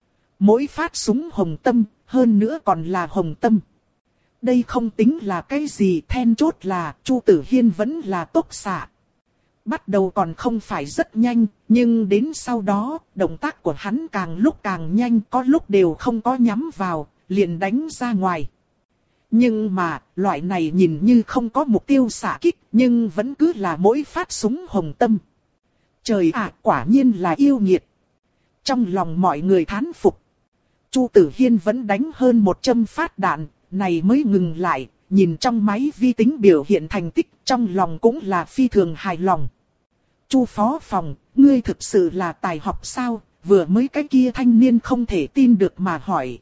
Speaker 1: Mỗi phát súng hồng tâm, hơn nữa còn là hồng tâm. Đây không tính là cái gì, then chốt là Chu Tử Hiên vẫn là tốc xạ. Bắt đầu còn không phải rất nhanh, nhưng đến sau đó, động tác của hắn càng lúc càng nhanh, có lúc đều không có nhắm vào, liền đánh ra ngoài. Nhưng mà, loại này nhìn như không có mục tiêu xạ kích, nhưng vẫn cứ là mỗi phát súng hồng tâm. Trời ạ, quả nhiên là yêu nghiệt. Trong lòng mọi người thán phục. Chu Tử Hiên vẫn đánh hơn một trăm phát đạn, này mới ngừng lại, nhìn trong máy vi tính biểu hiện thành tích, trong lòng cũng là phi thường hài lòng. Chu phó phòng, ngươi thực sự là tài học sao? Vừa mới cái kia thanh niên không thể tin được mà hỏi.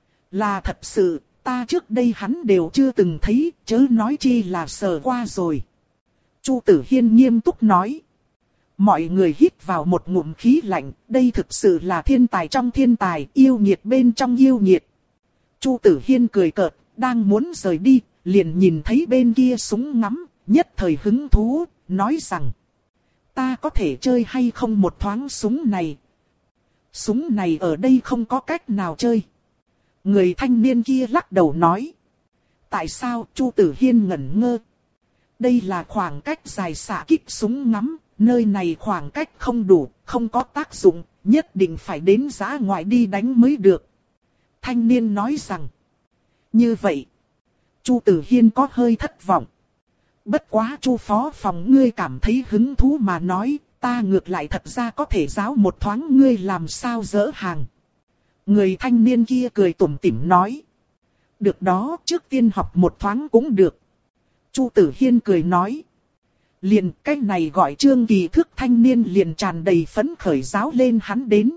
Speaker 1: Là thật sự. Ta trước đây hắn đều chưa từng thấy, chớ nói chi là sờ qua rồi. Chu Tử Hiên nghiêm túc nói. Mọi người hít vào một ngụm khí lạnh, đây thực sự là thiên tài trong thiên tài, yêu nghiệt bên trong yêu nghiệt. Chu Tử Hiên cười cợt, đang muốn rời đi, liền nhìn thấy bên kia súng ngắm, nhất thời hứng thú, nói rằng. Ta có thể chơi hay không một thoáng súng này? Súng này ở đây không có cách nào chơi. Người thanh niên kia lắc đầu nói. Tại sao? Chu Tử Hiên ngẩn ngơ. Đây là khoảng cách dài xạ kích súng ngắm, nơi này khoảng cách không đủ, không có tác dụng, nhất định phải đến dã ngoại đi đánh mới được. Thanh niên nói rằng. Như vậy, Chu Tử Hiên có hơi thất vọng. Bất quá Chu phó phòng ngươi cảm thấy hứng thú mà nói, ta ngược lại thật ra có thể giáo một thoáng ngươi làm sao dỡ hàng. Người thanh niên kia cười tủm tỉm nói. Được đó, trước tiên học một thoáng cũng được. Chu Tử Hiên cười nói. Liền cái này gọi Trương Kỳ Thước thanh niên liền tràn đầy phấn khởi giáo lên hắn đến.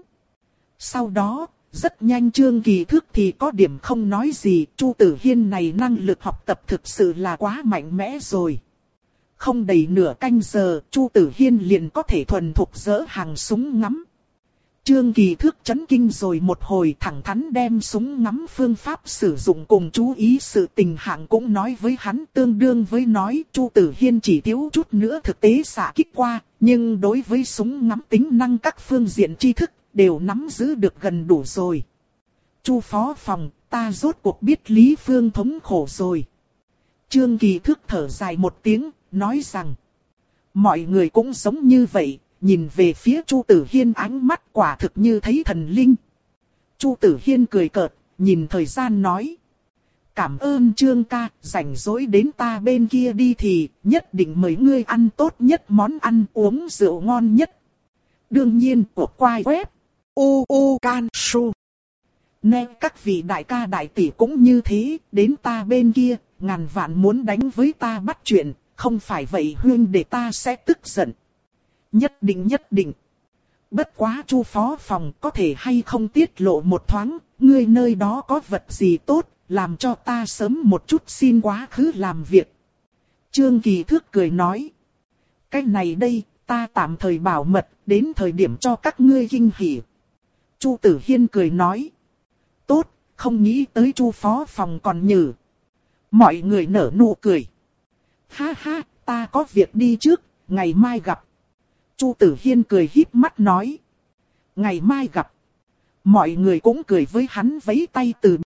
Speaker 1: Sau đó, rất nhanh Trương Kỳ Thước thì có điểm không nói gì. Chu Tử Hiên này năng lực học tập thực sự là quá mạnh mẽ rồi. Không đầy nửa canh giờ, Chu Tử Hiên liền có thể thuần thục dỡ hàng súng ngắm. Trương Kỳ Thước chấn kinh rồi một hồi, thẳng thắn đem súng ngắm phương pháp sử dụng cùng chú ý sự tình hạng cũng nói với hắn, tương đương với nói Chu Tử Hiên chỉ thiếu chút nữa thực tế xạ kích qua, nhưng đối với súng ngắm tính năng các phương diện tri thức đều nắm giữ được gần đủ rồi. Chu phó phòng, ta rốt cuộc biết Lý Phương thống khổ rồi. Trương Kỳ Thước thở dài một tiếng, nói rằng, mọi người cũng giống như vậy. Nhìn về phía Chu Tử Hiên ánh mắt quả thực như thấy thần linh. Chu Tử Hiên cười cợt, nhìn thời gian nói. Cảm ơn Trương ca, rảnh rỗi đến ta bên kia đi thì nhất định mời ngươi ăn tốt nhất món ăn, uống rượu ngon nhất. Đương nhiên của quai web u u can su. Nghe các vị đại ca đại tỷ cũng như thế, đến ta bên kia, ngàn vạn muốn đánh với ta bắt chuyện, không phải vậy huynh để ta sẽ tức giận. Nhất định nhất định. Bất quá Chu phó phòng, có thể hay không tiết lộ một thoáng, ngươi nơi đó có vật gì tốt, làm cho ta sớm một chút xin quá khứ làm việc. Trương Kỳ Thước cười nói. Cái này đây, ta tạm thời bảo mật, đến thời điểm cho các ngươi kinh hỉ. Chu Tử Hiên cười nói. Tốt, không nghĩ tới Chu phó phòng còn nhử. Mọi người nở nụ cười. Ha ha, ta có việc đi trước, ngày mai gặp. Chu Tử Hiên cười híp mắt nói. Ngày mai gặp. Mọi người cũng cười với hắn vẫy tay từ